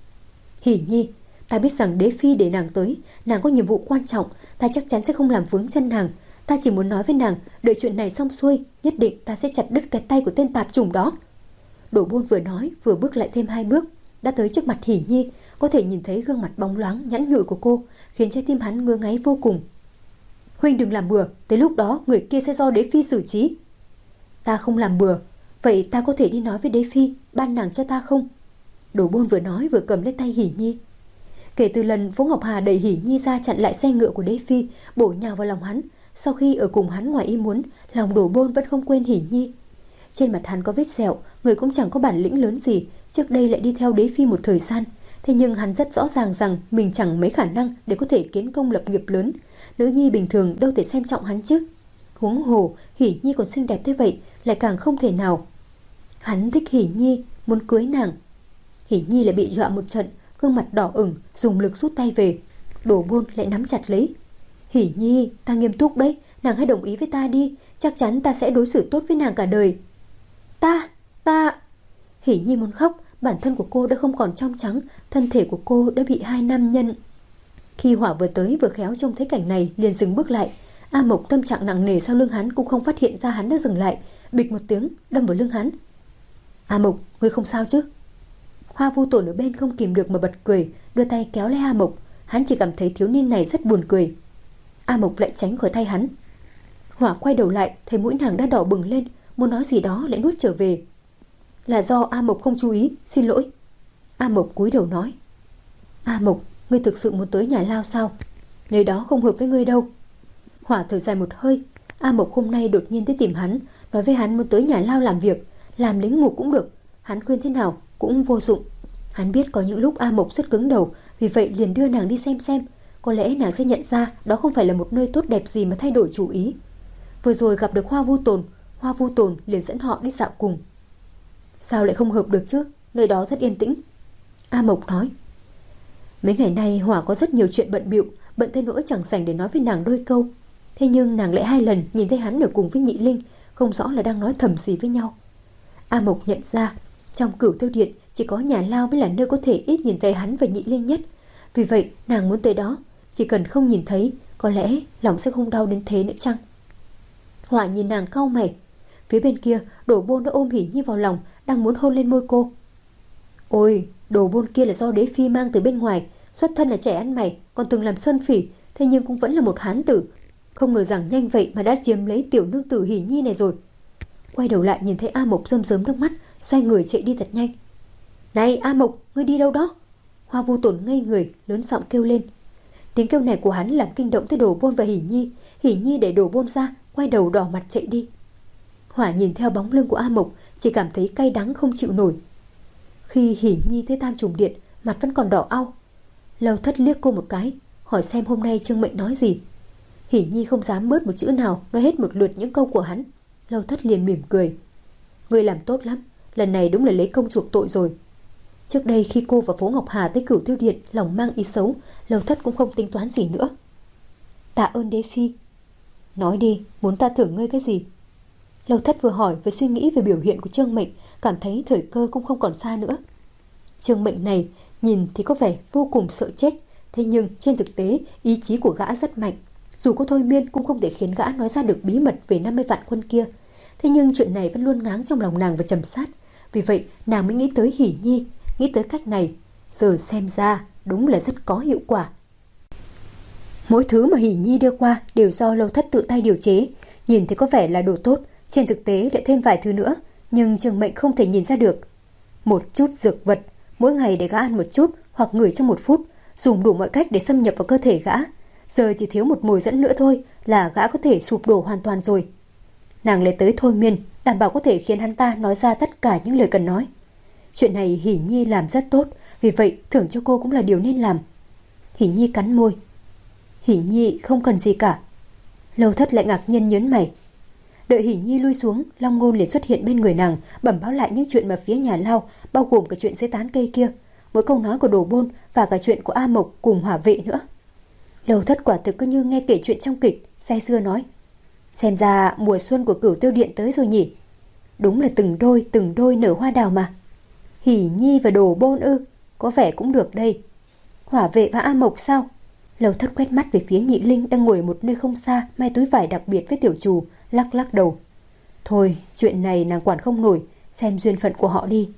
[SPEAKER 1] Hỉ Nhi, ta biết rằng đế phi để nàng tới, nàng có nhiệm vụ quan trọng, ta chắc chắn sẽ không làm vướng chân nàng. Ta chỉ muốn nói với nàng, đợi chuyện này xong xuôi, nhất định ta sẽ chặt đứt cái tay của tên tạp chủng đó. Đổ Bôn vừa nói vừa bước lại thêm hai bước, đã tới trước mặt Hỉ Nhi, có thể nhìn thấy gương mặt bóng loáng nhẵn nhụi của cô, khiến trái tim hắn ngứa ngáy vô cùng. Huynh đừng làm bừa, tới lúc đó người kia sẽ do đế phi xử trí. Ta không làm bừa, vậy ta có thể đi nói với đế phi, ban nàng cho ta không? Đổ Bôn vừa nói vừa cầm lấy tay Hỉ Nhi. Kể từ lần Phố Ngọc Hà đẩy Hỉ Nhi ra chặn lại xe ngựa của đế phi, bổ nhào vào lòng hắn, sau khi ở cùng hắn ngoài ý muốn, lòng Đổ Bôn vẫn không quên Hỉ Nhi. Trên mặt hắn có vết sẹo, người cũng chẳng có bản lĩnh lớn gì, trước đây lại đi theo đế phi một thời gian. Thế nhưng hắn rất rõ ràng rằng mình chẳng mấy khả năng để có thể kiến công lập nghiệp lớn. Nữ nhi bình thường đâu thể xem trọng hắn chứ. Huống hồ Hỉ Nhi còn xinh đẹp thế vậy, lại càng không thể nào. Hắn thích Hỉ Nhi, muốn cưới nàng. Hỉ Nhi lại bị dọa một trận, gương mặt đỏ ửng, dùng lực rút tay về. Đổ Bôn lại nắm chặt lấy. Hỉ Nhi, ta nghiêm túc đấy, nàng hãy đồng ý với ta đi, chắc chắn ta sẽ đối xử tốt với nàng cả đời. Ta, ta... Hỉ Nhi muốn khóc, bản thân của cô đã không còn trong trắng, thân thể của cô đã bị hai nam nhân. Khi Hỏa vừa tới vừa khéo trông thấy cảnh này liền dừng bước lại. A Mộc tâm trạng nặng nề sau lưng hắn cũng không phát hiện ra hắn đã dừng lại, bịch một tiếng đâm vào lưng hắn. A Mộc, ngươi không sao chứ? Hoa Vu Tổn ở bên không kìm được mà bật cười, đưa tay kéo lấy A Mộc. Hắn chỉ cảm thấy thiếu niên này rất buồn cười. A Mộc lại tránh khỏi tay hắn. Hỏa quay đầu lại thấy mũi nàng đã đỏ bừng lên, muốn nói gì đó lại nuốt trở về. Là do A Mộc không chú ý, xin lỗi. A Mộc cúi đầu nói. A Mộc, ngươi thực sự muốn tới nhà lao sao? Nơi đó không hợp với ngươi đâu. Hỏa thở dài một hơi. A Mộc hôm nay đột nhiên tới tìm hắn, nói với hắn muốn tới nhà lao làm việc, làm lính ngục cũng được. Hắn khuyên thế nào cũng vô dụng. Hắn biết có những lúc A Mộc rất cứng đầu, vì vậy liền đưa nàng đi xem xem. Có lẽ nàng sẽ nhận ra đó không phải là một nơi tốt đẹp gì mà thay đổi chủ ý. Vừa rồi gặp được Hoa Vu Tồn, Hoa Vu Tồn liền dẫn họ đi dạo cùng. Sao lại không hợp được chứ? Nơi đó rất yên tĩnh. A Mộc nói. Mấy ngày nay Hỏa có rất nhiều chuyện bận bịu, bận tới nỗi chẳng rảnh để nói với nàng đôi câu. Thế nhưng nàng lại hai lần nhìn thấy hắn ở cùng với Nhị Linh, không rõ là đang nói thầm gì với nhau. A Mộc nhận ra trong Cửu Tiêu Điện chỉ có nhà lao mới là nơi có thể ít nhìn thấy hắn và Nhị Linh nhất. Vì vậy nàng muốn tới đó, chỉ cần không nhìn thấy, có lẽ lòng sẽ không đau đến thế nữa chăng? Hỏa nhìn nàng cau mày. Phía bên kia Đổ Bôn đã ôm Hỉ Nhi vào lòng, đang muốn hôn lên môi cô. Ôi, Đồ Bôn kia là do đế phi mang từ bên ngoài, xuất thân là trẻ ăn mày, còn từng làm sơn phỉ, thế nhưng cũng vẫn là một hán tử. Không ngờ rằng nhanh vậy mà đã chiếm lấy tiểu nương tử Hỉ Nhi này rồi. Quay đầu lại nhìn thấy A Mộc rơm rớm nước mắt, xoay người chạy đi thật nhanh. Này A Mộc, ngươi đi đâu đó? Hoa Vu Tổn ngây người, lớn giọng kêu lên. Tiếng kêu này của hắn làm kinh động tới Đồ Bôn và Hỉ Nhi. Hỉ Nhi để Đồ Bôn ra, quay đầu đỏ mặt chạy đi. Hỏa nhìn theo bóng lưng của A Mộc, chỉ cảm thấy cay đắng không chịu nổi. Khi Hỉ Nhi tới Tam Trùng Điện, mặt vẫn còn đỏ au. Lâu Thất liếc cô một cái, hỏi xem hôm nay Trương Mệnh nói gì. Hỉ Nhi không dám bớt một chữ nào, nói hết một lượt những câu của hắn. Lâu Thất liền mỉm cười. Ngươi làm tốt lắm, lần này đúng là lấy công chuộc tội rồi. Trước đây khi cô và Phố Ngọc Hà tới Cửu Tiêu Điện, lòng mang ý xấu, Lâu Thất cũng không tính toán gì nữa. Tạ ơn đế phi. Nói đi, muốn ta thưởng ngươi cái gì? Lâu Thất vừa hỏi vừa suy nghĩ về biểu hiện của Trương Mệnh, cảm thấy thời cơ cũng không còn xa nữa. Trương Mệnh này nhìn thì có vẻ vô cùng sợ chết, thế nhưng trên thực tế ý chí của gã rất mạnh. Dù có thôi miên cũng không thể khiến gã nói ra được bí mật về năm mươi vạn quân kia. Thế nhưng chuyện này vẫn luôn ngáng trong lòng nàng và trầm sát. Vì vậy nàng mới nghĩ tới Hỉ Nhi, nghĩ tới cách này. Giờ xem ra đúng là rất có hiệu quả. Mỗi thứ mà Hỉ Nhi đưa qua đều do Lâu Thất tự tay điều chế. Nhìn thì có vẻ là đồ tốt, trên thực tế lại thêm vài thứ nữa, nhưng Trương Mệnh không thể nhìn ra được. Một chút dược vật, mỗi ngày để gã ăn một chút hoặc ngửi trong một phút, dùng đủ mọi cách để xâm nhập vào cơ thể gã. Giờ chỉ thiếu một mồi dẫn nữa thôi là gã có thể sụp đổ hoàn toàn rồi. Nàng lấy tới thôi miên, đảm bảo có thể khiến hắn ta nói ra tất cả những lời cần nói. Chuyện này Hỉ Nhi làm rất tốt, vì vậy thưởng cho cô cũng là điều nên làm. Hỉ Nhi cắn môi. Hỉ Nhi không cần gì cả. Lâu Thất lại ngạc nhiên nhớn mày. Đợi Hỉ Nhi lui xuống, Long Ngôn liền xuất hiện bên người nàng, bẩm báo lại những chuyện mà phía nhà lao, bao gồm cả chuyện dưới tán cây kia. mỗi câu nói của Đồ Bôn và cả chuyện của A Mộc cùng Hỏa Vệ nữa. Lâu Thất quả thực cứ như nghe kể chuyện trong kịch, say sưa nói: xem ra mùa xuân của Cửu Tiêu Điện tới rồi nhỉ. Đúng là từng đôi từng đôi nở hoa đào mà. Hỉ Nhi và Đồ Bôn ư? Có vẻ cũng được đây. Hỏa Vệ và A Mộc sao? Lâu Thất quét mắt về phía Nhị Linh đang ngồi một nơi không xa, may túi vải đặc biệt với tiểu trù, lắc lắc đầu. Thôi, chuyện này nàng quản không nổi, xem duyên phận của họ đi.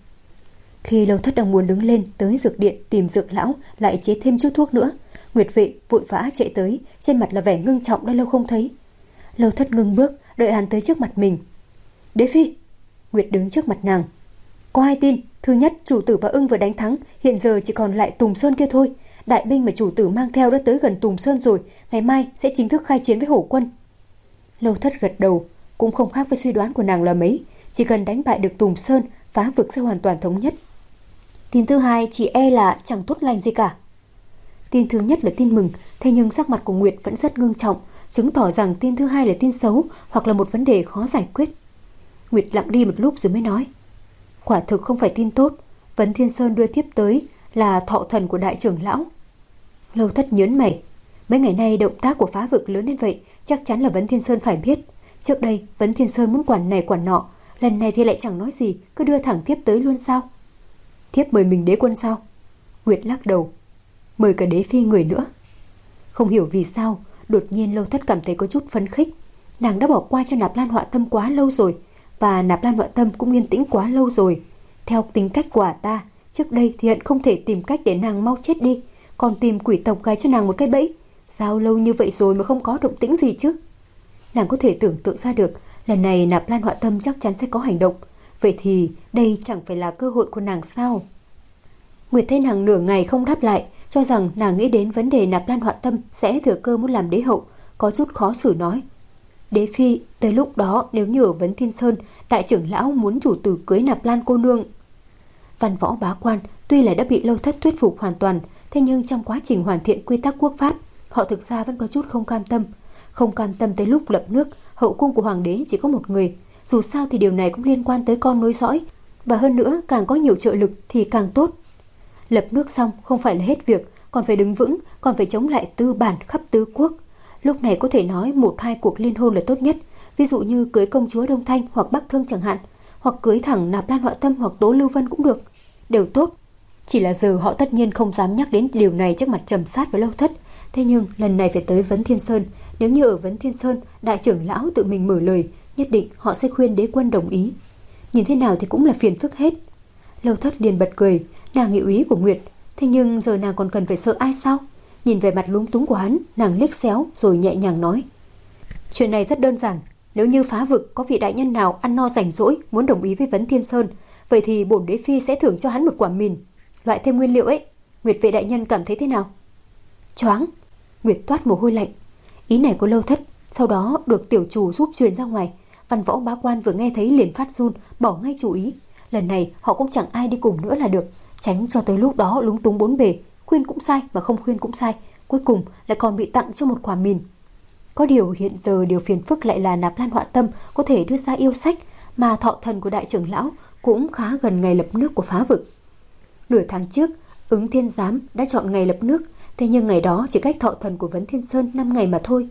[SPEAKER 1] Khi Lâu Thất đang muốn đứng lên tới dược điện tìm dược lão, lại chế thêm chút thuốc nữa, Nguyệt Vệ vội vã chạy tới, trên mặt là vẻ ngưng trọng đã lâu không thấy. Lâu Thất ngưng bước, đợi hắn tới trước mặt mình. Đế phi! Nguyệt đứng trước mặt nàng. Có hai tin, thứ nhất, chủ tử và ưng vừa đánh thắng, hiện giờ chỉ còn lại Tùng Sơn kia thôi. Đại binh mà chủ tử mang theo đã tới gần Tùng Sơn rồi, ngày mai sẽ chính thức khai chiến với Hổ quân. Lâu Thất gật đầu, cũng không khác với suy đoán của nàng là mấy, chỉ cần đánh bại được Tùng Sơn, phá vực sẽ hoàn toàn thống nhất. Tin thứ hai chỉ e là chẳng tốt lành gì cả. Tin thứ nhất là tin mừng, thế nhưng sắc mặt của Nguyệt vẫn rất ngưng trọng, chứng tỏ rằng tin thứ hai là tin xấu hoặc là một vấn đề khó giải quyết. Nguyệt lặng đi một lúc rồi mới nói: quả thực không phải tin tốt, Vấn Thiên Sơn đưa tiếp tới là thọ thần của đại trưởng lão. Lâu Thất nhớn mày, mấy ngày nay động tác của phá vực lớn đến vậy, chắc chắn là Vấn Thiên Sơn phải biết. Trước đây Vấn Thiên Sơn muốn quản này quản nọ, lần này thì lại chẳng nói gì, cứ đưa thẳng thiếp tới luôn sao? Thiếp mời mình đế quân sao? Nguyệt lắc đầu. Mời cả đế phi người nữa. Không hiểu vì sao, đột nhiên Lâu Thất cảm thấy có chút phấn khích. Nàng đã bỏ qua cho Nạp Lan Họa Tâm quá lâu rồi, và Nạp Lan Họa Tâm cũng yên tĩnh quá lâu rồi. Theo tính cách của ả ta, trước đây thì hận không thể tìm cách để nàng mau chết đi, còn tìm quỷ tộc gài cho nàng một cái bẫy. Sao lâu như vậy rồi mà không có động tĩnh gì chứ? Nàng có thể tưởng tượng ra được, lần này Nạp Lan Họa Tâm chắc chắn sẽ có hành động. Vậy thì đây chẳng phải là cơ hội của nàng sao? Nguyệt thấy nàng nửa ngày không đáp lại, cho rằng nàng nghĩ đến vấn đề Nạp Lan Họa Tâm sẽ thừa cơ muốn làm đế hậu, có chút khó xử nói: Đế phi, tới lúc đó nếu như ở Vấn Thiên Sơn, đại trưởng lão muốn chủ tử cưới Nạp Lan cô nương. Văn Võ bá quan tuy là đã bị Lâu Thất thuyết phục hoàn toàn, thế nhưng trong quá trình hoàn thiện quy tắc quốc pháp, họ thực ra vẫn có chút không cam tâm. Không cam tâm tới lúc lập nước, hậu cung của hoàng đế chỉ có một người. Dù sao thì điều này cũng liên quan tới con nối dõi, và hơn nữa càng có nhiều trợ lực thì càng tốt. Lập nước xong không phải là hết việc, còn phải đứng vững, còn phải chống lại tư bản khắp tứ quốc. Lúc này có thể nói một hai cuộc liên hôn là tốt nhất, ví dụ như cưới công chúa Đông Thanh hoặc Bắc Thương chẳng hạn, hoặc cưới thẳng Nạp Lan Họa Tâm hoặc Tố Lưu Vân cũng được, đều tốt. Chỉ là giờ họ tất nhiên không dám nhắc đến điều này trước mặt Trầm Sát với Lâu Thất. Thế nhưng lần này phải tới Vấn Thiên Sơn, nếu như ở Vấn Thiên Sơn đại trưởng lão tự mình mở lời, nhất định họ sẽ khuyên đế quân đồng ý. Nhìn thế nào thì cũng là phiền phức hết. Lâu Thất liền bật cười, nàng hiểu ý của Nguyệt, thế nhưng giờ nàng còn cần phải sợ ai sao? Nhìn về mặt lúng túng của hắn, nàng liếc xéo rồi nhẹ nhàng nói: chuyện này rất đơn giản, nếu như phá vực có vị đại nhân nào ăn no rảnh rỗi muốn đồng ý với Vấn Thiên Sơn, vậy thì bổn đế phi sẽ thưởng cho hắn một quả mìn, loại thêm nguyên liệu ấy. Nguyệt vệ đại nhân cảm thấy thế nào? Choáng! Nguyệt toát mồ hôi lạnh. Ý này của Lâu Thất sau đó được tiểu chủ giúp truyền ra ngoài. Văn Võ bá quan vừa nghe thấy liền phát run, bỏ ngay chủ ý. Lần này họ cũng chẳng ai đi cùng nữa là được, tránh cho tới lúc đó lúng túng bốn bề, khuyên cũng sai mà không khuyên cũng sai, cuối cùng lại còn bị tặng cho một quả mìn. Có điều hiện giờ điều phiền phức lại là Nạp Lan Họa Tâm có thể đưa ra yêu sách, mà thọ thần của đại trưởng lão cũng khá gần ngày lập nước của phá vực. Nửa tháng trước, Ứng Thiên Giám đã chọn ngày lập nước, thế nhưng ngày đó chỉ cách thọ thần của Vấn Thiên Sơn năm ngày mà thôi.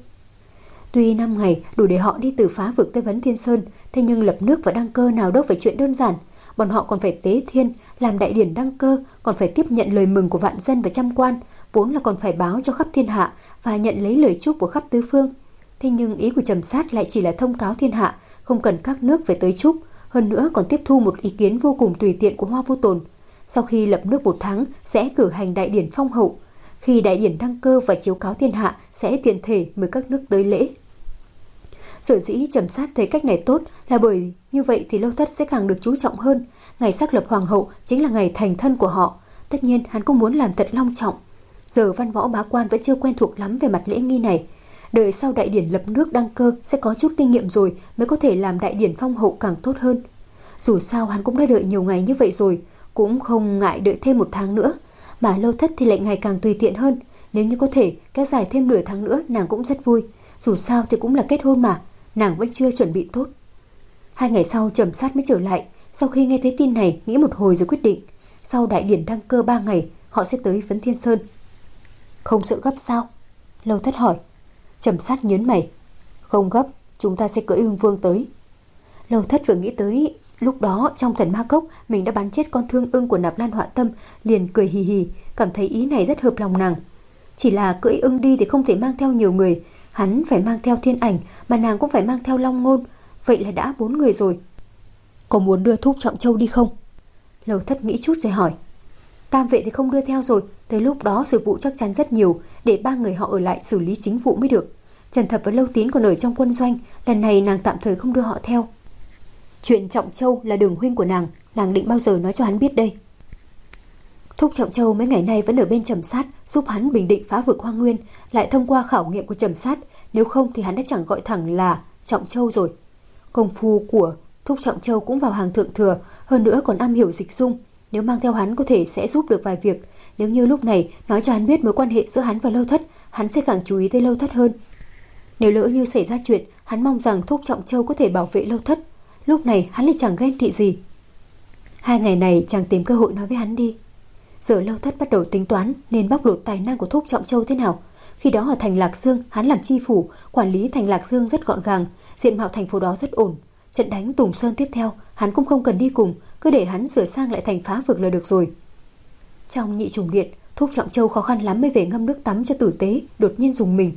[SPEAKER 1] Tuy năm ngày đủ để họ đi từ phá vực tới Vấn Thiên Sơn, thế nhưng lập nước và đăng cơ nào đâu phải chuyện đơn giản. Bọn họ còn phải tế thiên, làm đại điển đăng cơ, còn phải tiếp nhận lời mừng của vạn dân và trăm quan, vốn là còn phải báo cho khắp thiên hạ và nhận lấy lời chúc của khắp tứ phương. Thế nhưng ý của Trầm Sát lại chỉ là thông cáo thiên hạ, không cần các nước phải tới chúc, hơn nữa còn tiếp thu một ý kiến vô cùng tùy tiện của Hoa Vô Tồn. Sau khi lập nước một tháng sẽ cử hành đại điển phong hậu, khi đại điển đăng cơ và chiếu cáo thiên hạ sẽ tiện thể mời các nước tới lễ. Sở dĩ Trầm Sát thấy cách này tốt là bởi như vậy thì Lâu Thất sẽ càng được chú trọng hơn. Ngày xác lập hoàng hậu chính là ngày thành thân của họ, tất nhiên hắn cũng muốn làm thật long trọng. Giờ Văn Võ bá quan vẫn chưa quen thuộc lắm về mặt lễ nghi này, đợi sau đại điển lập nước đăng cơ sẽ có chút kinh nghiệm rồi mới có thể làm đại điển phong hậu càng tốt hơn. Dù sao hắn cũng đã đợi nhiều ngày như vậy rồi, cũng không ngại đợi thêm một tháng nữa, mà Lâu Thất thì lại ngày càng tùy tiện hơn. Nếu như có thể kéo dài thêm nửa tháng nữa nàng cũng rất vui, dù sao thì cũng là kết hôn mà, nàng vẫn chưa chuẩn bị tốt. Hai ngày sau Trầm Sát mới trở lại, sau khi nghe thấy tin này nghĩ một hồi rồi quyết định. sau đại điển đăng cơ ba ngày, họ sẽ tới Vấn Thiên Sơn. Không sợ gấp sao? Lâu Thất hỏi. Trầm Sát nhớn mày. Không gấp, chúng ta sẽ cưỡi ưng vương tới. Lâu Thất vừa nghĩ tới lúc đó trong thần ma cốc mình đã bắn chết con thương ưng của Nạp Lan Họa Tâm, liền cười hì hì, cảm thấy ý này rất hợp lòng nàng. Chỉ là cưỡi ưng đi thì không thể mang theo nhiều người, hắn phải mang theo Thiên Ảnh, mà nàng cũng phải mang theo Long Ngôn, vậy là đã bốn người rồi. Có muốn đưa Thúc Trọng Châu đi không? Lâu Thất nghĩ chút rồi hỏi. Tam vệ thì không đưa theo rồi, tới lúc đó sự vụ chắc chắn rất nhiều, để ba người họ ở lại xử lý chính vụ mới được. Trần Thập và Lâu Tín còn ở trong quân doanh, lần này nàng tạm thời không đưa họ theo. Chuyện Trọng Châu là đường huynh của nàng, nàng định bao giờ nói cho hắn biết đây? Thúc Trọng Châu mấy ngày nay vẫn ở bên Trầm Sát, giúp hắn bình định phá vực Hoang Nguyên, lại thông qua khảo nghiệm của Trầm Sát, nếu không thì hắn đã chẳng gọi thẳng là Trọng Châu rồi. Công phu của Thúc Trọng Châu cũng vào hàng thượng thừa, hơn nữa còn am hiểu dịch dung, nếu mang theo hắn có thể sẽ giúp được vài việc. Nếu như lúc này nói cho hắn biết mối quan hệ giữa hắn và Lâu Thất, hắn sẽ càng chú ý tới Lâu Thất hơn. Nếu lỡ như xảy ra chuyện, hắn mong rằng Thúc Trọng Châu có thể bảo vệ Lâu Thất. Lúc này hắn lại chẳng ghen tị gì. Hai ngày này chàng tìm cơ hội nói với hắn đi. Giờ Lâu Thất bắt đầu tính toán nên bóc lột tài năng của Thúc Trọng Châu thế nào. Khi đó ở thành Lạc Dương, hắn làm chi phủ, quản lý thành Lạc Dương rất gọn gàng, diện mạo thành phố đó rất ổn. Trận đánh Tùng Sơn tiếp theo, hắn cũng không cần đi cùng, cứ để hắn sửa sang lại thành phá vực là được rồi. Trong nhị trùng điện, Thúc Trọng Châu khó khăn lắm mới về ngâm nước tắm cho tử tế, đột nhiên dùng mình.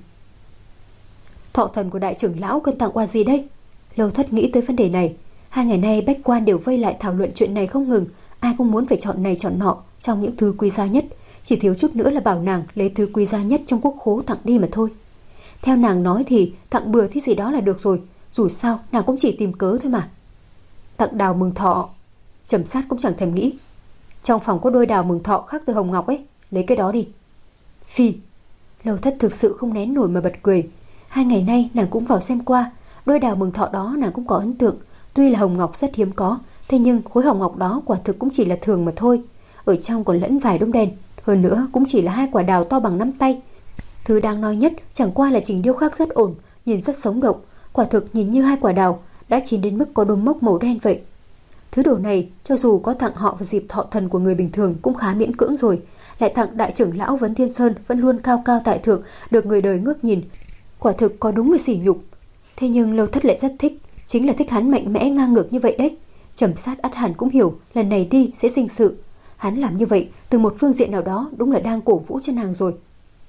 [SPEAKER 1] Thọ thần của đại trưởng lão cần tặng quà gì đây? Lâu Thất nghĩ tới vấn đề này. Hai ngày nay bách quan đều vây lại thảo luận chuyện này không ngừng, ai cũng muốn phải chọn này chọn nọ trong những thứ quý giá nhất, chỉ thiếu chút nữa là bảo nàng lấy thứ quý giá nhất trong quốc khố tặng đi mà thôi. Theo nàng nói thì tặng bừa thứ gì đó là được rồi, dù sao nàng cũng chỉ tìm cớ thôi mà. Tặng đào mừng thọ, Trầm Sát cũng chẳng thèm nghĩ. Trong phòng có đôi đào mừng thọ khác từ hồng ngọc ấy, lấy cái đó đi. Phi. Lâu Thất thực sự không nén nổi mà bật cười. Hai ngày nay nàng cũng vào xem qua, đôi đào mừng thọ đó nàng cũng có ấn tượng. Tuy là hồng ngọc rất hiếm có, thế nhưng khối hồng ngọc đó quả thực cũng chỉ là thường mà thôi. Ở trong còn lẫn vài đốm đen, hơn nữa cũng chỉ là hai quả đào to bằng nắm tay. Thứ đáng nói nhất chẳng qua là trình điêu khắc rất ổn, nhìn rất sống động. Quả thực nhìn như hai quả đào đã chín đến mức có đốm mốc màu đen vậy. Thứ đồ này cho dù có tặng họ vào dịp thọ thần của người bình thường cũng khá miễn cưỡng rồi, lại tặng đại trưởng lão Vấn Thiên Sơn vẫn luôn cao cao tại thượng, được người đời ngước nhìn, quả thực có đúng là sỉ nhục. Thế nhưng Lâu Thất lại rất thích, chính là thích hắn mạnh mẽ ngang ngược như vậy đấy. Trầm Sát ắt hẳn cũng hiểu lần này đi sẽ sinh sự. Hắn làm như vậy từ một phương diện nào đó đúng là đang cổ vũ cho nàng rồi.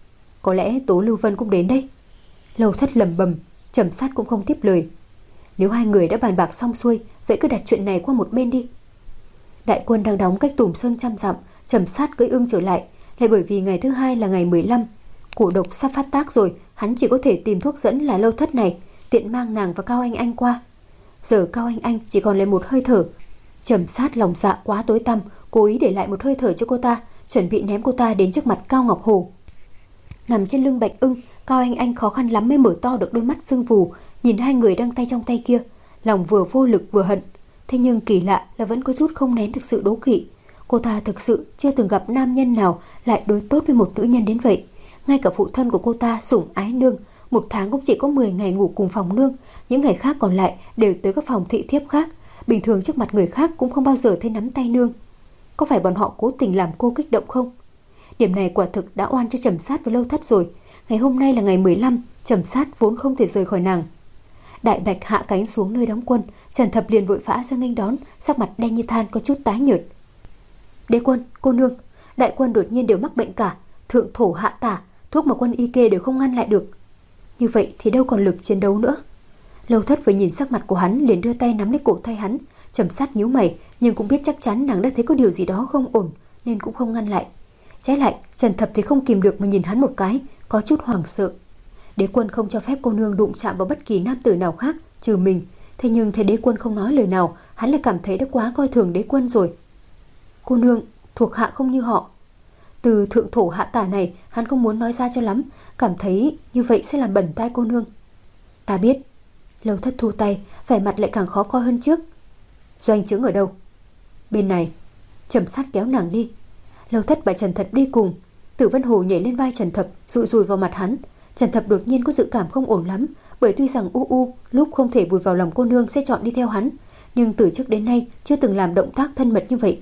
[SPEAKER 1] Có lẽ Tố Lưu Vân cũng đến đây. Lâu Thất lẩm bẩm, Trầm Sát cũng không tiếp lời. Nếu hai người đã bàn bạc xong xuôi, vậy cứ đặt chuyện này qua một bên đi. Đại quân đang đóng cách Tùng Sơn trăm dặm, Trầm Sát cưỡi ưng trở lại, lại bởi vì ngày thứ hai là ngày mười lăm, cổ độc sắp phát tác rồi, hắn chỉ có thể tìm thuốc dẫn là Lâu Thất này, tiện mang nàng và Cao Anh Anh qua. Giờ Cao Anh Anh chỉ còn lại một hơi thở. Trầm Sát lòng dạ quá tối tăm, cố ý để lại một hơi thở cho cô ta, chuẩn bị ném cô ta đến trước mặt Cao Ngọc Hồ. Nằm trên lưng Bạch Ưng, Cao Anh Anh khó khăn lắm mới mở to được đôi mắt sưng vù, nhìn hai người đang tay trong tay kia, lòng vừa vô lực vừa hận. Thế nhưng kỳ lạ là vẫn có chút không nén được sự đố kỵ. Cô ta thực sự chưa từng gặp nam nhân nào lại đối tốt với một nữ nhân đến vậy. Ngay cả phụ thân của cô ta sủng ái nương, một tháng cũng chỉ có mười ngày ngủ cùng phòng nương, những ngày khác còn lại đều tới các phòng thị thiếp khác. Bình thường trước mặt người khác cũng không bao giờ thấy nắm tay nương. Có phải bọn họ cố tình làm cô kích động không? Điểm này quả thực đã oan cho Trầm Sát với Lâu Thất rồi. Ngày hôm nay là ngày mười lăm, Trầm Sát vốn không thể rời khỏi nàng. Đại Bạch hạ cánh xuống nơi đóng quân, Trần Thập liền vội vã ra nghênh đón, sắc mặt đen như than, có chút tái nhợt. Đế quân, cô nương, đại quân đột nhiên đều mắc bệnh cả, thượng thổ hạ tả, thuốc mà quân y kê đều không ngăn lại được. Như vậy thì đâu còn lực chiến đấu nữa. Lâu Thất vừa nhìn sắc mặt của hắn liền đưa tay nắm lấy cổ tay hắn. Trầm Sát nhíu mày, nhưng cũng biết chắc chắn nàng đã thấy có điều gì đó không ổn nên cũng không ngăn lại. Trái lại, Trần Thập thì không kìm được mà nhìn hắn một cái, có chút hoảng sợ. Đế quân không cho phép cô nương đụng chạm vào bất kỳ nam tử nào khác trừ mình. Thế nhưng thấy đế quân không nói lời nào, hắn lại cảm thấy đã quá coi thường đế quân rồi. Cô nương, thuộc hạ không như họ. Từ thượng thổ hạ tả này hắn không muốn nói ra cho lắm, cảm thấy như vậy sẽ làm bẩn tai cô nương. Ta biết. Lâu Thất thu tay, vẻ mặt lại càng khó coi hơn trước. Doanh trướng ở đâu? Bên này. Trầm Sát kéo nàng đi. Lâu Thất và Trần Thập đi cùng. Tử Vân Hồ nhảy lên vai Trần Thập, dụi dùi vào mặt hắn. Trần Thập đột nhiên có dự cảm không ổn lắm, bởi tuy rằng u u lúc không thể vùi vào lòng cô nương sẽ chọn đi theo hắn, nhưng từ trước đến nay chưa từng làm động tác thân mật như vậy.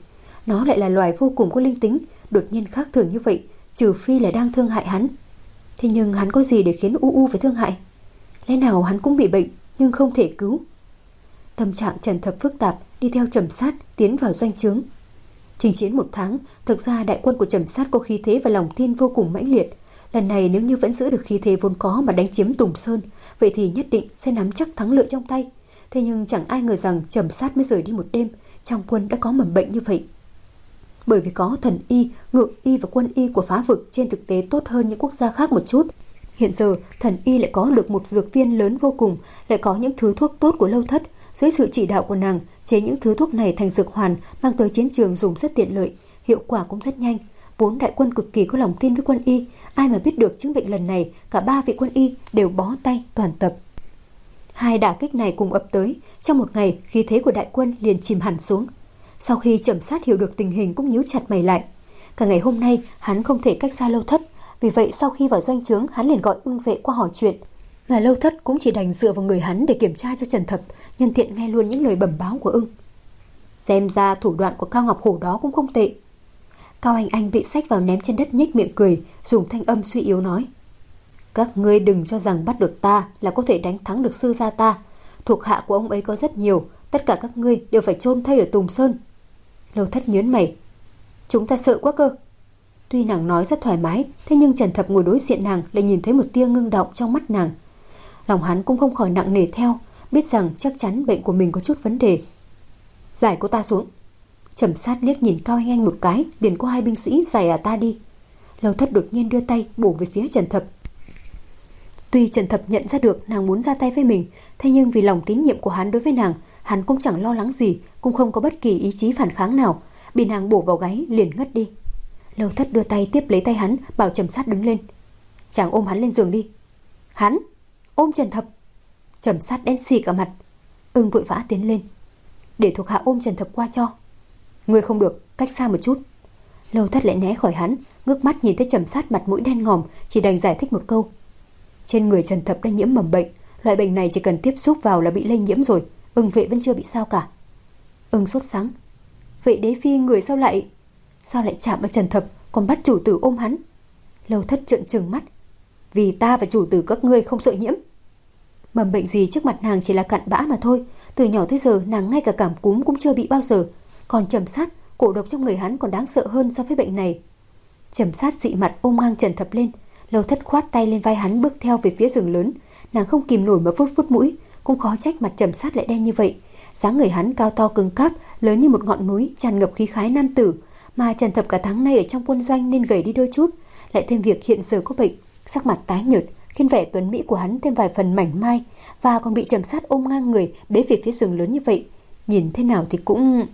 [SPEAKER 1] Nó lại là loài vô cùng có linh tính, đột nhiên khác thường như vậy, trừ phi là đang thương hại hắn. Thế nhưng hắn có gì để khiến U U phải thương hại? Lẽ nào hắn cũng bị bệnh nhưng không thể cứu? Tâm trạng Trần Thập phức tạp, đi theo Trầm Sát tiến vào doanh trướng. Chinh chiến một tháng, thực ra đại quân của Trầm Sát có khí thế và lòng tin vô cùng mãnh liệt. Lần này nếu như vẫn giữ được khí thế vốn có mà đánh chiếm Tùng Sơn, vậy thì nhất định sẽ nắm chắc thắng lợi trong tay. Thế nhưng chẳng ai ngờ rằng Trầm Sát mới rời đi một đêm, trong quân đã có mầm bệnh như vậy. Bởi vì có thần y, ngự y và quân y của phá vực trên thực tế tốt hơn những quốc gia khác một chút. Hiện giờ thần y lại có được một dược viên lớn vô cùng, lại có những thứ thuốc tốt của Lâu Thất. Dưới sự chỉ đạo của nàng, chế những thứ thuốc này thành dược hoàn, mang tới chiến trường dùng rất tiện lợi, hiệu quả cũng rất nhanh. Vốn đại quân cực kỳ có lòng tin với quân y, ai mà biết được chứng bệnh lần này cả ba vị quân y đều bó tay toàn tập. Hai đả kích này cùng ập tới, trong một ngày khí thế của đại quân liền chìm hẳn xuống. Sau khi Trầm Sát hiểu được tình hình cũng nhíu chặt mày lại. Cả ngày hôm nay hắn không thể cách xa Lâu Thất, vì vậy sau khi vào doanh trướng hắn liền gọi Ưng Vệ qua hỏi chuyện. Mà Lâu Thất cũng chỉ đành dựa vào người hắn để kiểm tra cho Trần Thập, nhân tiện nghe luôn những lời bẩm báo của Ưng. Xem ra thủ đoạn của Cao Ngọc Hổ đó cũng không tệ. Cao Anh Anh bị xách vào ném trên đất nhếch miệng cười, dùng thanh âm suy yếu nói: Các ngươi đừng cho rằng bắt được ta là có thể đánh thắng được sư gia ta. Thuộc hạ của ông ấy có rất nhiều, tất cả các ngươi đều phải chôn thây ở Tùng Sơn. Lâu Thất nhớn mày: Chúng ta sợ quá cơ. Tuy nàng nói rất thoải mái, thế nhưng Trần Thập ngồi đối diện nàng lại nhìn thấy một tia ngưng động trong mắt nàng. Lòng hắn cũng không khỏi nặng nề theo, biết rằng chắc chắn bệnh của mình có chút vấn đề. Giải cô ta xuống. Trầm Sát liếc nhìn Cao Anh Anh một cái, liền có hai binh sĩ giải à ta đi. Lâu Thất đột nhiên đưa tay bổ về phía Trần Thập. Tuy Trần Thập nhận ra được nàng muốn ra tay với mình, thế nhưng vì lòng tín nhiệm của hắn đối với nàng, hắn cũng chẳng lo lắng gì, cũng không có bất kỳ ý chí phản kháng nào. Bị nàng bổ vào gáy liền ngất đi. Lâu Thất đưa tay tiếp lấy tay hắn, bảo Trầm Sát đứng lên. Chàng ôm hắn lên giường đi. Hắn ôm Trần Thập? Trầm Sát đen xì cả mặt. Ưng vội vã tiến lên. Để thuộc hạ ôm Trần Thập qua cho. Ngươi không được, cách xa một chút. Lâu Thất lại né khỏi hắn, ngước mắt nhìn thấy Trầm Sát mặt mũi đen ngòm, chỉ đành giải thích một câu. Trên người Trần Thập đã nhiễm mầm bệnh, loại bệnh này chỉ cần tiếp xúc vào là bị lây nhiễm rồi. Ưng vệ vẫn chưa bị sao cả. Ưng sốt sắng. Vậy Đế Phi người sao lại Sao lại chạm vào Trần Thập, còn bắt chủ tử ôm hắn? Lâu Thất trợn trừng mắt. Vì ta và chủ tử các ngươi không sợ nhiễm. Mầm bệnh gì trước mặt nàng chỉ là cặn bã mà thôi. Từ nhỏ tới giờ nàng ngay cả cảm cúm cũng chưa bị bao giờ. Còn Trầm Sát, cổ độc trong người hắn còn đáng sợ hơn so với bệnh này. Trầm Sát dị mặt ôm ngang Trần Thập lên. Lâu Thất khoát tay lên vai hắn bước theo về phía giường lớn. Nàng không kìm nổi mà phút phút mũi. Cũng khó trách mặt Trầm Sát lại đen như vậy. Dáng người hắn cao to cứng cáp, lớn như một ngọn núi, tràn ngập khí khái nam tử. Mà Trần Thập cả tháng nay ở trong quân doanh nên gầy đi đôi chút, lại thêm việc hiện giờ có bệnh, sắc mặt tái nhợt khiến vẻ tuấn mỹ của hắn thêm vài phần mảnh mai, và còn bị Trầm Sát ôm ngang người bế về phía giường lớn như vậy, nhìn thế nào thì cũng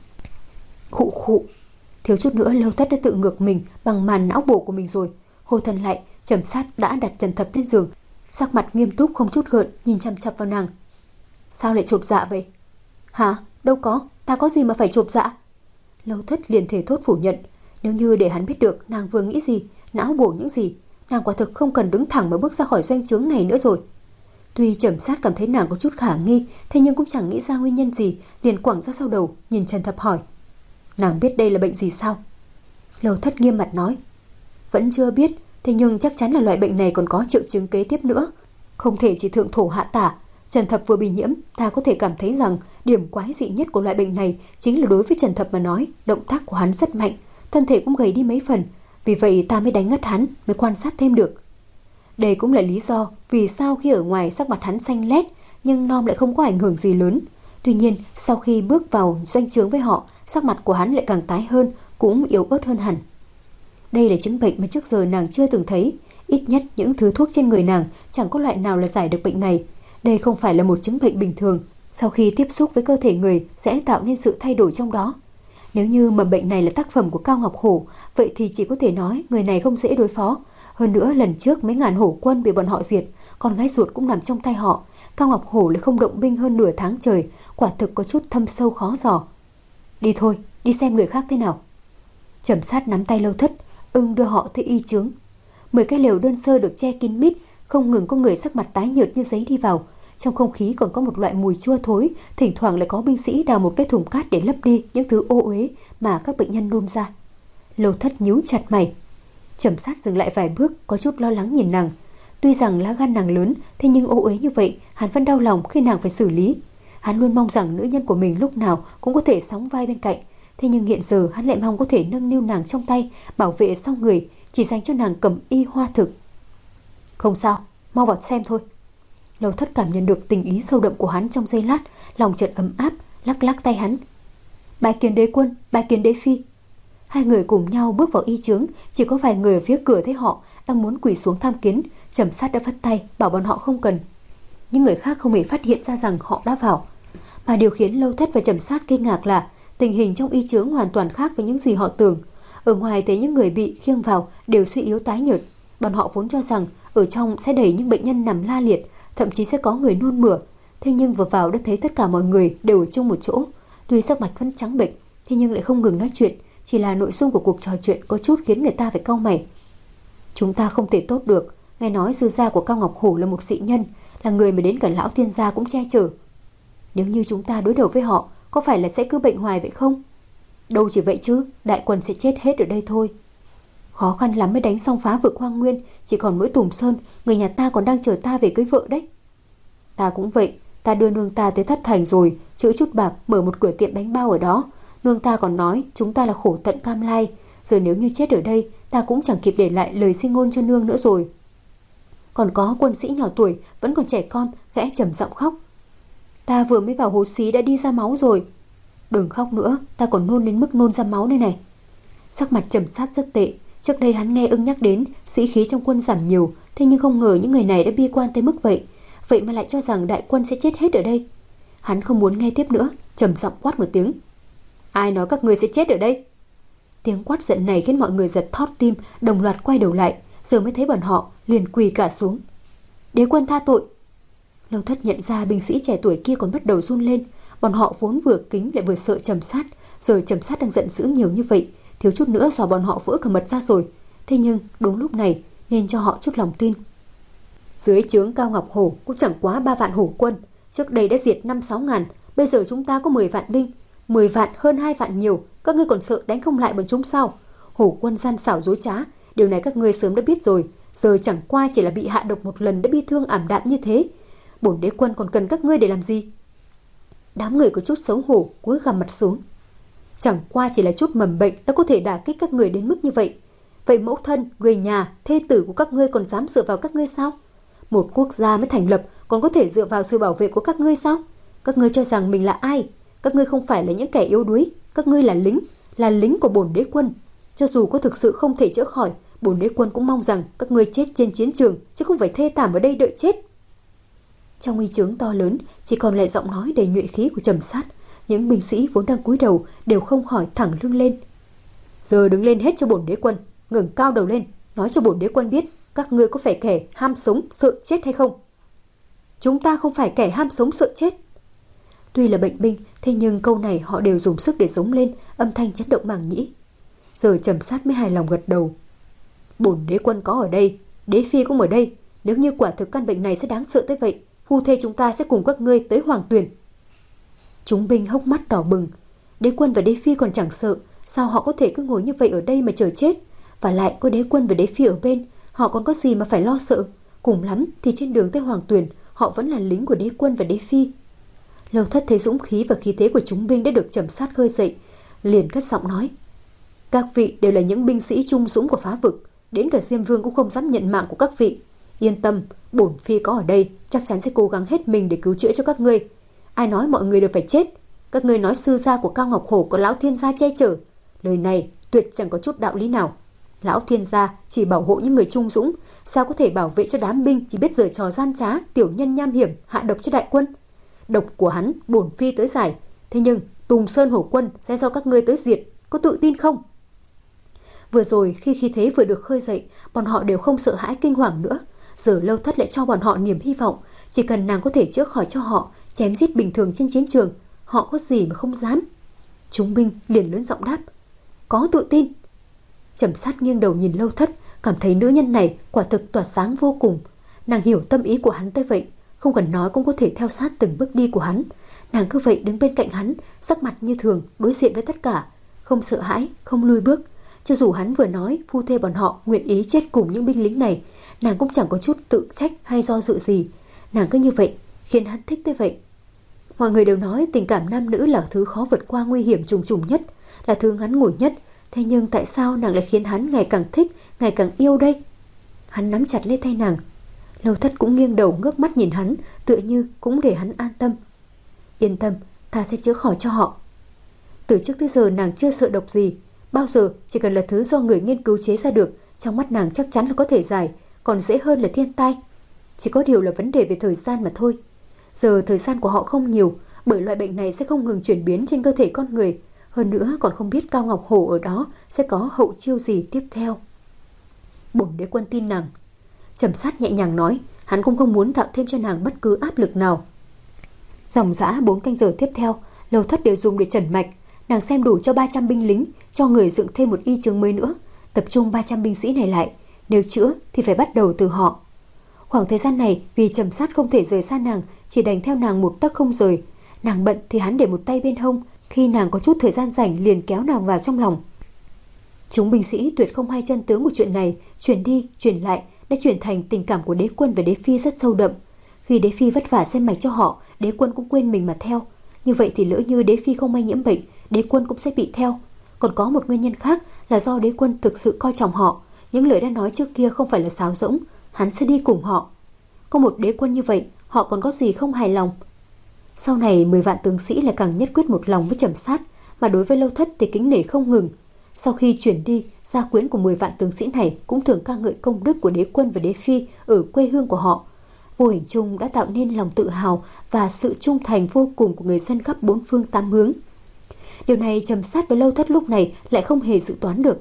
[SPEAKER 1] khụ khụ. Thiếu chút nữa Lâu Thất đã tự ngược mình bằng màn não bộ của mình rồi. Hồi thần lại, Trầm Sát đã đặt Trần Thập lên giường, sắc mặt nghiêm túc không chút gợn, nhìn chăm chăm vào nàng. Sao lại chột dạ vậy? Hả? Đâu có, ta có gì mà phải chột dạ? Lâu Thất liền thể thốt phủ nhận. Nếu như để hắn biết được nàng vừa nghĩ gì, não bổ những gì, nàng quả thực không cần đứng thẳng mà bước ra khỏi doanh trướng này nữa rồi. Tuy Trầm Sát cảm thấy nàng có chút khả nghi, thế nhưng cũng chẳng nghĩ ra nguyên nhân gì, liền quẳng ra sau đầu, nhìn Trần Thập hỏi: Nàng biết đây là bệnh gì sao? Lâu Thất nghiêm mặt nói: Vẫn chưa biết, thế nhưng chắc chắn là loại bệnh này còn có triệu chứng kế tiếp nữa, không thể chỉ thượng thổ hạ tả. Trần Thập vừa bị nhiễm, ta có thể cảm thấy rằng điểm quái dị nhất của loại bệnh này chính là đối với Trần Thập mà nói, động tác của hắn rất mạnh, thân thể cũng gầy đi mấy phần, vì vậy ta mới đánh ngất hắn, mới quan sát thêm được. Đây cũng là lý do vì sao khi ở ngoài sắc mặt hắn xanh lét, nhưng nom lại không có ảnh hưởng gì lớn. Tuy nhiên, sau khi bước vào doanh trướng với họ, sắc mặt của hắn lại càng tái hơn, cũng yếu ớt hơn hẳn. Đây là chứng bệnh mà trước giờ nàng chưa từng thấy, ít nhất những thứ thuốc trên người nàng chẳng có loại nào là giải được bệnh này. Đây không phải là một chứng bệnh bình thường, sau khi tiếp xúc với cơ thể người sẽ tạo nên sự thay đổi trong đó. Nếu như mầm bệnh này là tác phẩm của Cao Ngọc Hổ, vậy thì chỉ có thể nói người này không dễ đối phó. Hơn nữa lần trước mấy ngàn hổ quân bị bọn họ diệt, con gái ruột cũng nằm trong tay họ. Cao Ngọc Hổ lại không động binh hơn nửa tháng trời, quả thực có chút thâm sâu khó dò. Đi thôi, đi xem người khác thế nào. Trầm Sát nắm tay Lâu Thất, Ưng đưa họ tới y chướng. Mười cái lều đơn sơ được che kín mít, không ngừng có người sắc mặt tái nhợt như giấy đi vào. Trong không khí còn có một loại mùi chua thối, thỉnh thoảng lại có binh sĩ đào một cái thùng cát để lấp đi những thứ ô uế mà các bệnh nhân nôn ra. Lâu Thất nhíu chặt mày. Trầm Sát dừng lại vài bước, có chút lo lắng nhìn nàng. Tuy rằng lá gan nàng lớn, thế nhưng ô uế như vậy, hắn vẫn đau lòng khi nàng phải xử lý. Hắn luôn mong rằng nữ nhân của mình lúc nào cũng có thể sóng vai bên cạnh. Thế nhưng hiện giờ hắn lại mong có thể nâng niu nàng trong tay, bảo vệ sau người, chỉ dành cho nàng cầm y hoa thực. Không sao, mau vào xem thôi. Lâu Thất cảm nhận được tình ý sâu đậm của hắn trong giây lát, lòng chợt ấm áp, lắc lắc tay hắn. Bái kiến đế quân, bái kiến đế phi. Hai người cùng nhau bước vào y chướng, chỉ có vài người ở phía cửa thấy họ đang muốn quỳ xuống tham kiến. Trầm Sát đã phất tay bảo bọn họ không cần. Những người khác không hề phát hiện ra rằng họ đã vào. Mà điều khiến Lâu Thất và Trầm Sát kinh ngạc là tình hình trong y chướng hoàn toàn khác với những gì họ tưởng. Ở ngoài thấy những người bị khiêng vào đều suy yếu tái nhợt. Bọn họ vốn cho rằng ở trong sẽ đẩy những bệnh nhân nằm la liệt, thậm chí sẽ có người nôn mửa. Thế nhưng vừa vào đã thấy tất cả mọi người đều ở chung một chỗ. Tuy sắc mặt vẫn trắng bệch, thế nhưng lại không ngừng nói chuyện. Chỉ là nội dung của cuộc trò chuyện có chút khiến người ta phải cau mày. Chúng ta không thể tốt được. Nghe nói sư gia của Cao Ngọc Hổ là một dị nhân, là người mà đến cả lão tiên gia cũng che chở. Nếu như chúng ta đối đầu với họ, có phải là sẽ cứ bệnh hoài vậy không? Đâu chỉ vậy chứ, đại quân sẽ chết hết ở đây thôi. Khó khăn lắm mới đánh xong phá vực Hoang Nguyên, chỉ còn mỗi Tùng Sơn, người nhà ta còn đang chờ ta về cưới vợ đấy. Ta cũng vậy, ta đưa nương ta tới Thất Thành rồi, chữ chút bạc mở một cửa tiệm bánh bao ở đó. Nương ta còn nói chúng ta là khổ tận cam lai, giờ nếu như chết ở đây, ta cũng chẳng kịp để lại lời sinh ngôn cho nương nữa rồi. Còn có quân sĩ nhỏ tuổi, vẫn còn trẻ con, khẽ trầm giọng khóc. Ta vừa mới vào hố xí đã đi ra máu rồi. Đừng khóc nữa, ta còn nôn đến mức nôn ra máu đây này. Sắc mặt Trầm Sát rất tệ. Trước đây hắn nghe ưng nhắc đến sĩ khí trong quân giảm nhiều, thế nhưng không ngờ những người này đã bi quan tới mức vậy. Vậy mà lại cho rằng đại quân sẽ chết hết ở đây. Hắn không muốn nghe tiếp nữa, trầm giọng quát một tiếng. Ai nói các ngươi sẽ chết ở đây? Tiếng quát giận này khiến mọi người giật thót tim, đồng loạt quay đầu lại. Giờ mới thấy bọn họ liền quỳ cả xuống. Đế quân tha tội. Lâu Thất nhận ra binh sĩ trẻ tuổi kia còn bắt đầu run lên. Bọn họ vốn vừa kính lại vừa sợ Trầm Sát. Giờ Trầm Sát đang giận dữ nhiều như vậy, thiếu chút nữa xòa bọn họ vỡ cả mật ra rồi. Thế nhưng đúng lúc này nên cho họ chút lòng tin. Dưới trướng Cao Ngọc Hổ cũng chẳng quá ba vạn hổ quân. Trước đây đã diệt năm sáu ngàn, bây giờ chúng ta có mười vạn binh. Mười vạn hơn hai vạn nhiều, các ngươi còn sợ đánh không lại bọn chúng sao? Hổ quân gian xảo dối trá, điều này các ngươi sớm đã biết rồi. Giờ chẳng qua chỉ là bị hạ độc một lần đã bi thương ảm đạm như thế. Bổn đế quân còn cần các ngươi để làm gì? Đám người có chút xấu hổ cúi gằm mặt xuống. Chẳng qua chỉ là chút mầm bệnh đã có thể đả kích các người đến mức như vậy. Vậy mẫu thân, người nhà, thê tử của các ngươi còn dám dựa vào các ngươi sao? Một quốc gia mới thành lập còn có thể dựa vào sự bảo vệ của các ngươi sao? Các ngươi cho rằng mình là ai? Các ngươi không phải là những kẻ yếu đuối, các ngươi là lính, là lính của bổn đế quân. Cho dù có thực sự không thể chữa khỏi, bổn đế quân cũng mong rằng các ngươi chết trên chiến trường, chứ không phải thê thảm ở đây đợi chết. Trong uy chướng to lớn, chỉ còn lại giọng nói đầy nhuệ khí của Trầm Sát. Những binh sĩ vốn đang cúi đầu đều không khỏi thẳng lưng lên. Giờ đứng lên hết cho bổn đế quân, ngẩng cao đầu lên, nói cho bổn đế quân biết các ngươi có phải kẻ ham sống sợ chết hay không? Chúng ta không phải kẻ ham sống sợ chết. Tuy là bệnh binh, thế nhưng câu này họ đều dùng sức để giống lên, âm thanh chấn động màng nhĩ. Giờ Trầm Sát mới hài lòng gật đầu. Bổn đế quân có ở đây, đế phi cũng ở đây. Nếu như quả thực căn bệnh này sẽ đáng sợ tới vậy, phu thê chúng ta sẽ cùng các ngươi tới Hoàng Tuyền. Chúng binh hốc mắt đỏ bừng. Đế quân và đế phi còn chẳng sợ, sao họ có thể cứ ngồi như vậy ở đây mà chờ chết? Và lại có đế quân và đế phi ở bên, họ còn có gì mà phải lo sợ? Cùng lắm thì trên đường tới Hoàng Tuyền, họ vẫn là lính của đế quân và đế phi. Lâu Thất thấy dũng khí và khí thế của chúng binh đã được Trầm Sát khơi dậy, liền cất giọng nói: các vị đều là những binh sĩ trung dũng của phá vực, đến cả Diêm Vương cũng không dám nhận mạng của các vị. Yên tâm, bổn phi có ở đây, chắc chắn sẽ cố gắng hết mình để cứu chữa cho các ngươi. Ai nói mọi người đều phải chết? Các ngươi nói sư gia của Cao Ngọc Hổ có lão thiên gia che chở, lời này tuyệt chẳng có chút đạo lý nào. Lão thiên gia chỉ bảo hộ những người trung dũng, sao có thể bảo vệ cho đám binh chỉ biết giở trò gian trá, tiểu nhân nham hiểm, hạ độc cho đại quân? Độc của hắn bổn phi tới giải, thế nhưng Tùng Sơn Hổ quân sẽ do các ngươi tới diệt, có tự tin không? Vừa rồi khi khí thế vừa được khơi dậy, bọn họ đều không sợ hãi kinh hoàng nữa. Giờ Lâu Thất lại cho bọn họ niềm hy vọng, chỉ cần nàng có thể chữa khỏi cho họ, chém giết bình thường trên chiến trường, họ có gì mà không dám. Chúng binh liền lớn giọng đáp: có tự tin. Trầm Sát nghiêng đầu nhìn Lâu Thất, cảm thấy nữ nhân này quả thực tỏa sáng vô cùng. Nàng hiểu tâm ý của hắn tới vậy, không cần nói cũng có thể theo sát từng bước đi của hắn. Nàng cứ vậy đứng bên cạnh hắn, sắc mặt như thường, đối diện với tất cả, không sợ hãi, không lùi bước. Cho dù hắn vừa nói phu thê bọn họ nguyện ý chết cùng những binh lính này, nàng cũng chẳng có chút tự trách hay do dự gì. Nàng cứ như vậy khiến hắn thích tới vậy. Mọi người đều nói tình cảm nam nữ là thứ khó vượt qua nguy hiểm trùng trùng nhất, là thứ ngắn ngủi nhất. Thế nhưng tại sao nàng lại khiến hắn ngày càng thích, ngày càng yêu đây? Hắn nắm chặt lấy tay nàng. Lâu Thất cũng nghiêng đầu ngước mắt nhìn hắn, tựa như cũng để hắn an tâm. Yên tâm, ta sẽ chữa khỏi cho họ. Từ trước tới giờ nàng chưa sợ độc gì. Bao giờ chỉ cần là thứ do người nghiên cứu chế ra được, trong mắt nàng chắc chắn là có thể giải, còn dễ hơn là thiên tai. Chỉ có điều là vấn đề về thời gian mà thôi. Giờ thời gian của họ không nhiều, bởi loại bệnh này sẽ không ngừng chuyển biến trên cơ thể con người. Hơn nữa còn không biết Cao Ngọc Hổ ở đó sẽ có hậu chiêu gì tiếp theo. Bổn đế quân tin nàng. Trầm Sát nhẹ nhàng nói, hắn cũng không muốn tạo thêm cho nàng bất cứ áp lực nào. Dòng dã bốn canh giờ tiếp theo, Lâu Thất đều dùng để trần mạch. Nàng xem đủ cho ba trăm binh lính, cho người dựng thêm một y trường mới nữa, tập trung ba trăm binh sĩ này lại. Nếu chữa thì phải bắt đầu từ họ. Khoảng thời gian này vì Trầm Sát không thể rời xa nàng, chỉ đành theo nàng một tấc không rời. Nàng bận thì hắn để một tay bên hông, khi nàng có chút thời gian rảnh liền kéo nàng vào trong lòng. Chúng binh sĩ tuyệt không hay chân tướng của chuyện này, chuyển đi chuyển lại đã chuyển thành tình cảm của đế quân và đế phi rất sâu đậm. Khi đế phi vất vả xem mạch cho họ, đế quân cũng quên mình mà theo. Như vậy thì lỡ như đế phi không may nhiễm bệnh, đế quân cũng sẽ bị theo. Còn có một nguyên nhân khác là do đế quân thực sự coi trọng họ. Những lời đã nói trước kia không phải là sáo rỗng, hắn sẽ đi cùng họ. Có một đế quân như vậy, họ còn có gì không hài lòng? Sau này mười vạn tướng sĩ lại càng nhất quyết một lòng với Trầm Sát, mà đối với Lâu Thất thì kính nể không ngừng. Sau khi chuyển đi, gia quyến của mười vạn tướng sĩ này cũng thường ca ngợi công đức của đế quân và đế phi ở quê hương của họ. Vô hình chung đã tạo nên lòng tự hào và sự trung thành vô cùng của người dân khắp bốn phương tám hướng. Điều này Trầm Sát với Lâu Thất lúc này lại không hề dự toán được.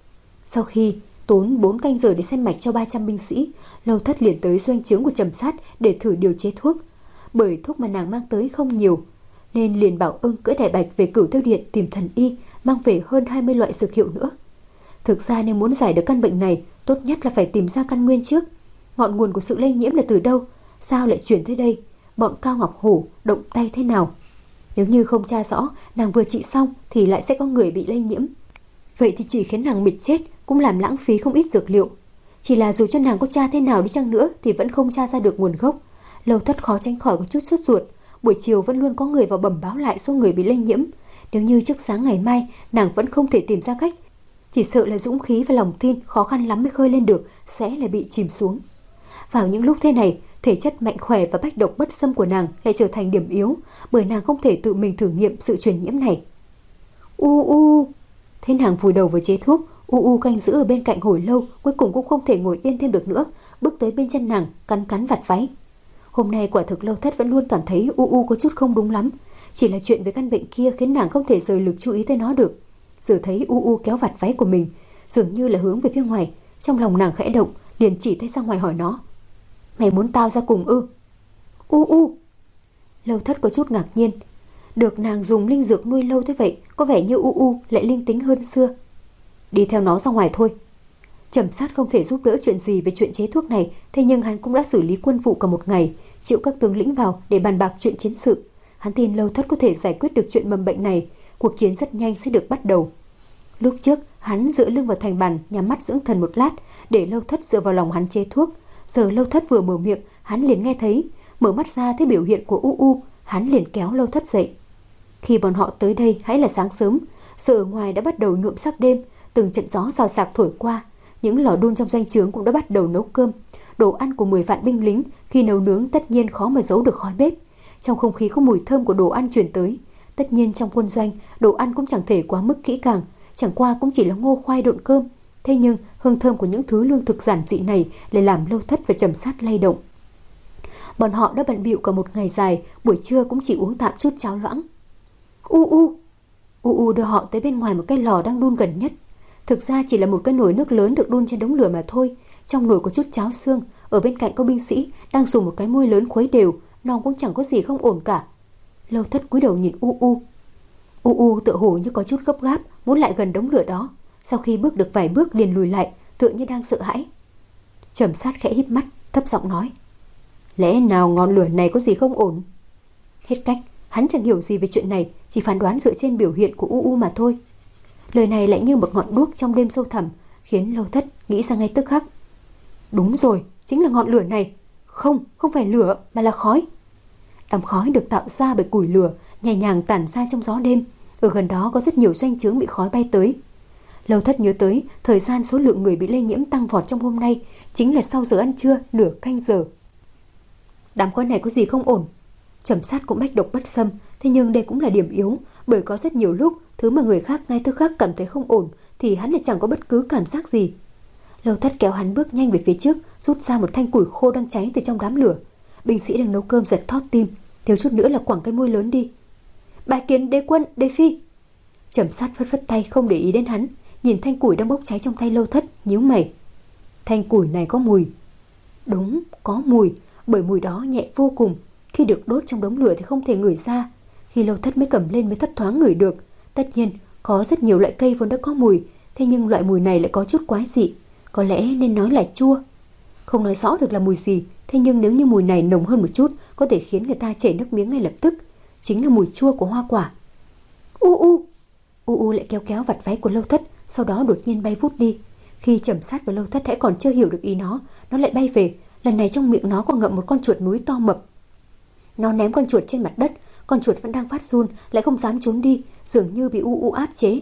[SPEAKER 1] Sau khi tốn bốn canh giờ để xem mạch cho ba trăm binh sĩ, Lâu Thất liền tới doanh trướng của Trầm Sát để thử điều chế thuốc. Bởi thuốc mà nàng mang tới không nhiều, nên liền bảo ưng cưỡi đại bạch về Cửu Tiêu Điện tìm thần y, mang về hơn hai mươi loại dược hiệu nữa. Thực ra nếu muốn giải được căn bệnh này, tốt nhất là phải tìm ra căn nguyên trước. Ngọn nguồn của sự lây nhiễm là từ đâu? Sao lại chuyển tới đây? Bọn Cao Ngọc Hổ động tay thế nào? Nếu như không tra rõ, nàng vừa trị xong thì lại sẽ có người bị lây nhiễm. Vậy thì chỉ khiến nàng mệt chết, cũng làm lãng phí không ít dược liệu. Chỉ là dù cho nàng có tra thế nào đi chăng nữa thì vẫn không tra ra được nguồn gốc. Lâu Thất khó tránh khỏi có chút sốt ruột. Buổi chiều vẫn luôn có người vào bẩm báo lại số người bị lây nhiễm. Nếu như trước sáng ngày mai nàng vẫn không thể tìm ra cách, chỉ sợ là dũng khí và lòng tin khó khăn lắm mới khơi lên được sẽ lại bị chìm xuống. Vào những lúc thế này, thể chất mạnh khỏe và bách độc bất xâm của nàng lại trở thành điểm yếu, bởi nàng không thể tự mình thử nghiệm sự truyền nhiễm này. U u, thế nàng vùi đầu với chế thuốc. U u canh giữ ở bên cạnh hồi lâu, cuối cùng cũng không thể ngồi yên thêm được nữa, bước tới bên chân nàng cắn cắn vạt váy. Hôm nay quả thực Lâu Thất vẫn luôn cảm thấy U u có chút không đúng lắm. Chỉ là chuyện về căn bệnh kia khiến nàng không thể rời lực chú ý tới nó được. Giờ thấy U u kéo vạt váy của mình, dường như là hướng về phía ngoài, trong lòng nàng khẽ động, liền chỉ tay ra ngoài hỏi nó: "Mày muốn tao ra cùng ư?" U u. Lâu Thất có chút ngạc nhiên. Được nàng dùng linh dược nuôi lâu thế vậy, có vẻ như U u lại linh tính hơn xưa. "Đi theo nó ra ngoài thôi." Trầm Sát không thể giúp đỡ chuyện gì về chuyện chế thuốc này, thế nhưng hắn cũng đã xử lý quân vụ cả một ngày, triệu các tướng lĩnh vào để bàn bạc chuyện chiến sự. Hắn tin Lâu Thất có thể giải quyết được chuyện mầm bệnh này, cuộc chiến rất nhanh sẽ được bắt đầu. Lúc trước, hắn dựa lưng vào thành bàn, nhắm mắt dưỡng thần một lát, để Lâu Thất dựa vào lòng hắn chế thuốc. Giờ Lâu Thất vừa mở miệng, hắn liền nghe thấy, mở mắt ra thấy biểu hiện của U U, hắn liền kéo Lâu Thất dậy. Khi bọn họ tới đây hãy là sáng sớm, giờ ở ngoài đã bắt đầu nhuộm sắc đêm, từng trận gió xào xạc thổi qua, những lò đun trong doanh trướng cũng đã bắt đầu nấu cơm. Đồ ăn của mười vạn binh lính khi nấu nướng tất nhiên khó mà giấu được khói bếp. Trong không khí có mùi thơm của đồ ăn truyền tới. Tất nhiên trong quân doanh, đồ ăn cũng chẳng thể quá mức kỹ càng, chẳng qua cũng chỉ là ngô khoai độn cơm. Thế nhưng hương thơm của những thứ lương thực giản dị này lại làm Lâu Thất và Trầm Sát lay động. Bọn họ đã bận bịu cả một ngày dài, buổi trưa cũng chỉ uống tạm chút cháo loãng. U u, U u đưa họ tới bên ngoài một cái lò đang đun gần nhất. Thực ra chỉ là một cái nồi nước lớn được đun trên đống lửa mà thôi. Trong nồi có chút cháo xương, ở bên cạnh có binh sĩ đang dùng một cái muôi lớn khuấy đều, non cũng chẳng có gì không ổn cả. Lâu Thất cúi đầu nhìn U u. U u tựa hồ như có chút gấp gáp muốn lại gần đống lửa đó, sau khi bước được vài bước liền lùi lại, tựa như đang sợ hãi. Trầm Sát khẽ híp mắt, thấp giọng nói: Lẽ nào ngọn lửa này có gì không ổn? Hết cách, hắn chẳng hiểu gì về chuyện này, chỉ phán đoán dựa trên biểu hiện của U U mà thôi. Lời này lại như một ngọn đuốc trong đêm sâu thẳm, khiến Lâu Thất nghĩ ra ngay tức khắc. Đúng rồi, chính là ngọn lửa này. Không, không phải lửa mà là khói. Đám khói được tạo ra bởi củi lửa, nhẹ nhàng tản ra trong gió đêm. Ở gần đó có rất nhiều doanh trướng bị khói bay tới. Lâu Thất nhớ tới thời gian số lượng người bị lây nhiễm tăng vọt trong hôm nay chính là sau giờ ăn trưa nửa canh giờ. Đám khói này có gì không ổn? Trầm Sát cũng bách độc bất xâm, thế nhưng đây cũng là điểm yếu, bởi có rất nhiều lúc thứ mà người khác ngay tức khắc cảm thấy không ổn thì hắn lại chẳng có bất cứ cảm giác gì. Lâu Thất kéo hắn bước nhanh về phía trước, rút ra một thanh củi khô đang cháy từ trong đám lửa. Binh sĩ đang nấu cơm giật thót tim, thiếu chút nữa là quẳng cái môi lớn đi. Bái kiến đế quân, đế phi. Trầm Sát phất phất tay không để ý đến hắn, nhìn thanh củi đang bốc cháy trong tay Lâu Thất, nhíu mày. Thanh củi này có mùi. Đúng, có mùi, bởi mùi đó nhẹ vô cùng. Khi được đốt trong đống lửa thì không thể ngửi ra, khi Lâu Thất mới cầm lên mới thấp thoáng ngửi được. Tất nhiên, có rất nhiều loại cây vốn đã có mùi, thế nhưng loại mùi này lại có chút quái dị, có lẽ nên nói là chua. Không nói rõ được là mùi gì, thế nhưng nếu như mùi này nồng hơn một chút, có thể khiến người ta chảy nước miếng ngay lập tức. Chính là mùi chua của hoa quả. U u, u u lại kéo kéo vạt váy của Lâu Thất, sau đó đột nhiên bay vút đi. Khi Trầm Sát và Lâu Thất hãy còn chưa hiểu được ý nó, nó lại bay về. Lần này trong miệng nó còn ngậm một con chuột núi to mập. Nó ném con chuột trên mặt đất, con chuột vẫn đang phát run, lại không dám trốn đi, dường như bị U U áp chế.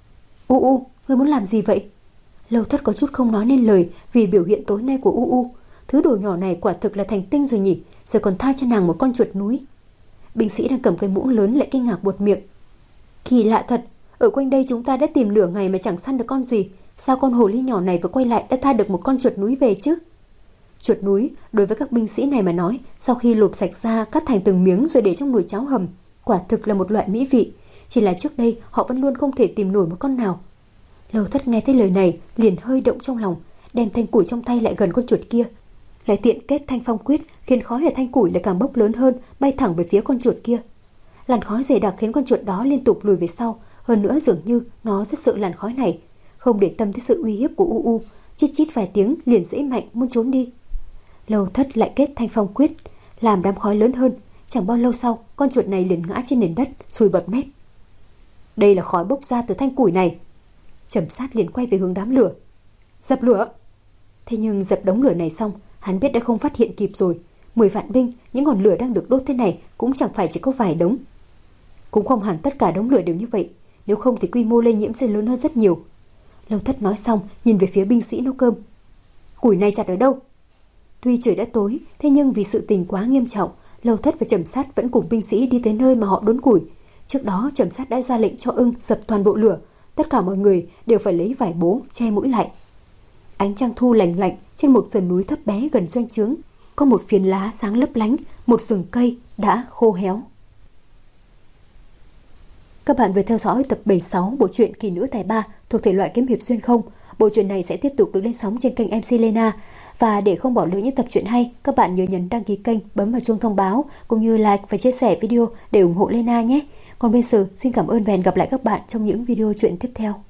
[SPEAKER 1] U U, ngươi muốn làm gì vậy? Lâu Thất có chút không nói nên lời vì biểu hiện tối nay của U U. Thứ đồ nhỏ này quả thực là thành tinh rồi nhỉ, giờ còn tha cho nàng một con chuột núi. Binh sĩ đang cầm cây muỗng lớn lại kinh ngạc buột miệng. Kỳ lạ thật, ở quanh đây chúng ta đã tìm nửa ngày mà chẳng săn được con gì, sao con hồ ly nhỏ này vừa quay lại đã tha được một con chuột núi về chứ? Chuột núi đối với các binh sĩ này mà nói, sau khi lột sạch ra cắt thành từng miếng rồi để trong nồi cháo hầm, quả thực là một loại mỹ vị, chỉ là trước đây họ vẫn luôn không thể tìm nổi một con nào. Lâu Thất nghe thấy lời này liền hơi động trong lòng, đem thanh củi trong tay lại gần con chuột kia, lại tiện kết thanh phong quyết, khiến khói ở thanh củi lại càng bốc lớn hơn, bay thẳng về phía con chuột kia. Làn khói dày đặc khiến con chuột đó liên tục lùi về sau, hơn nữa dường như nó rất sợ làn khói này, không để tâm tới sự uy hiếp của U U, chít chít vài tiếng liền giãy mạnh muốn trốn đi. Lâu Thất lại kết thanh phong quyết, làm đám khói lớn hơn. Chẳng bao lâu sau, con chuột này liền ngã trên nền đất, sùi bọt mép. Đây là khói bốc ra từ thanh củi này. Trầm Sát liền quay về hướng đám lửa. Dập lửa! Thế nhưng dập đống lửa này xong, hắn biết đã không phát hiện kịp rồi. Mười vạn binh, những ngọn lửa đang được đốt thế này cũng chẳng phải chỉ có vài đống. Cũng không hẳn tất cả đống lửa đều như vậy, nếu không thì quy mô lây nhiễm sẽ lớn hơn rất nhiều. Lâu Thất nói xong, nhìn về phía binh sĩ nấu cơm. Củi này chặt ở đâu? Tuy trời đã tối, thế nhưng vì sự tình quá nghiêm trọng, Lâu Thất và Trầm Sát vẫn cùng binh sĩ đi tới nơi mà họ đốn củi. Trước đó Trầm Sát đã ra lệnh cho Ưng dập toàn bộ lửa, tất cả mọi người đều phải lấy vải bố che mũi lại. Ánh trăng thu lành lạnh trên một sườn núi thấp bé gần doanh trướng, có một phiến lá sáng lấp lánh, một rừng cây đã khô héo. Các bạn vừa theo dõi tập bảy mươi sáu bộ truyện Kỳ Nữ Tài Ba thuộc thể loại kiếm hiệp xuyên không. Bộ truyện này sẽ tiếp tục được lên sóng trên kênh em xê Lena. Và để không bỏ lỡ những tập truyện hay, các bạn nhớ nhấn đăng ký kênh, bấm vào chuông thông báo cũng như like và chia sẻ video để ủng hộ Lena nhé. Còn bây giờ, xin cảm ơn và hẹn gặp lại các bạn trong những video truyện tiếp theo.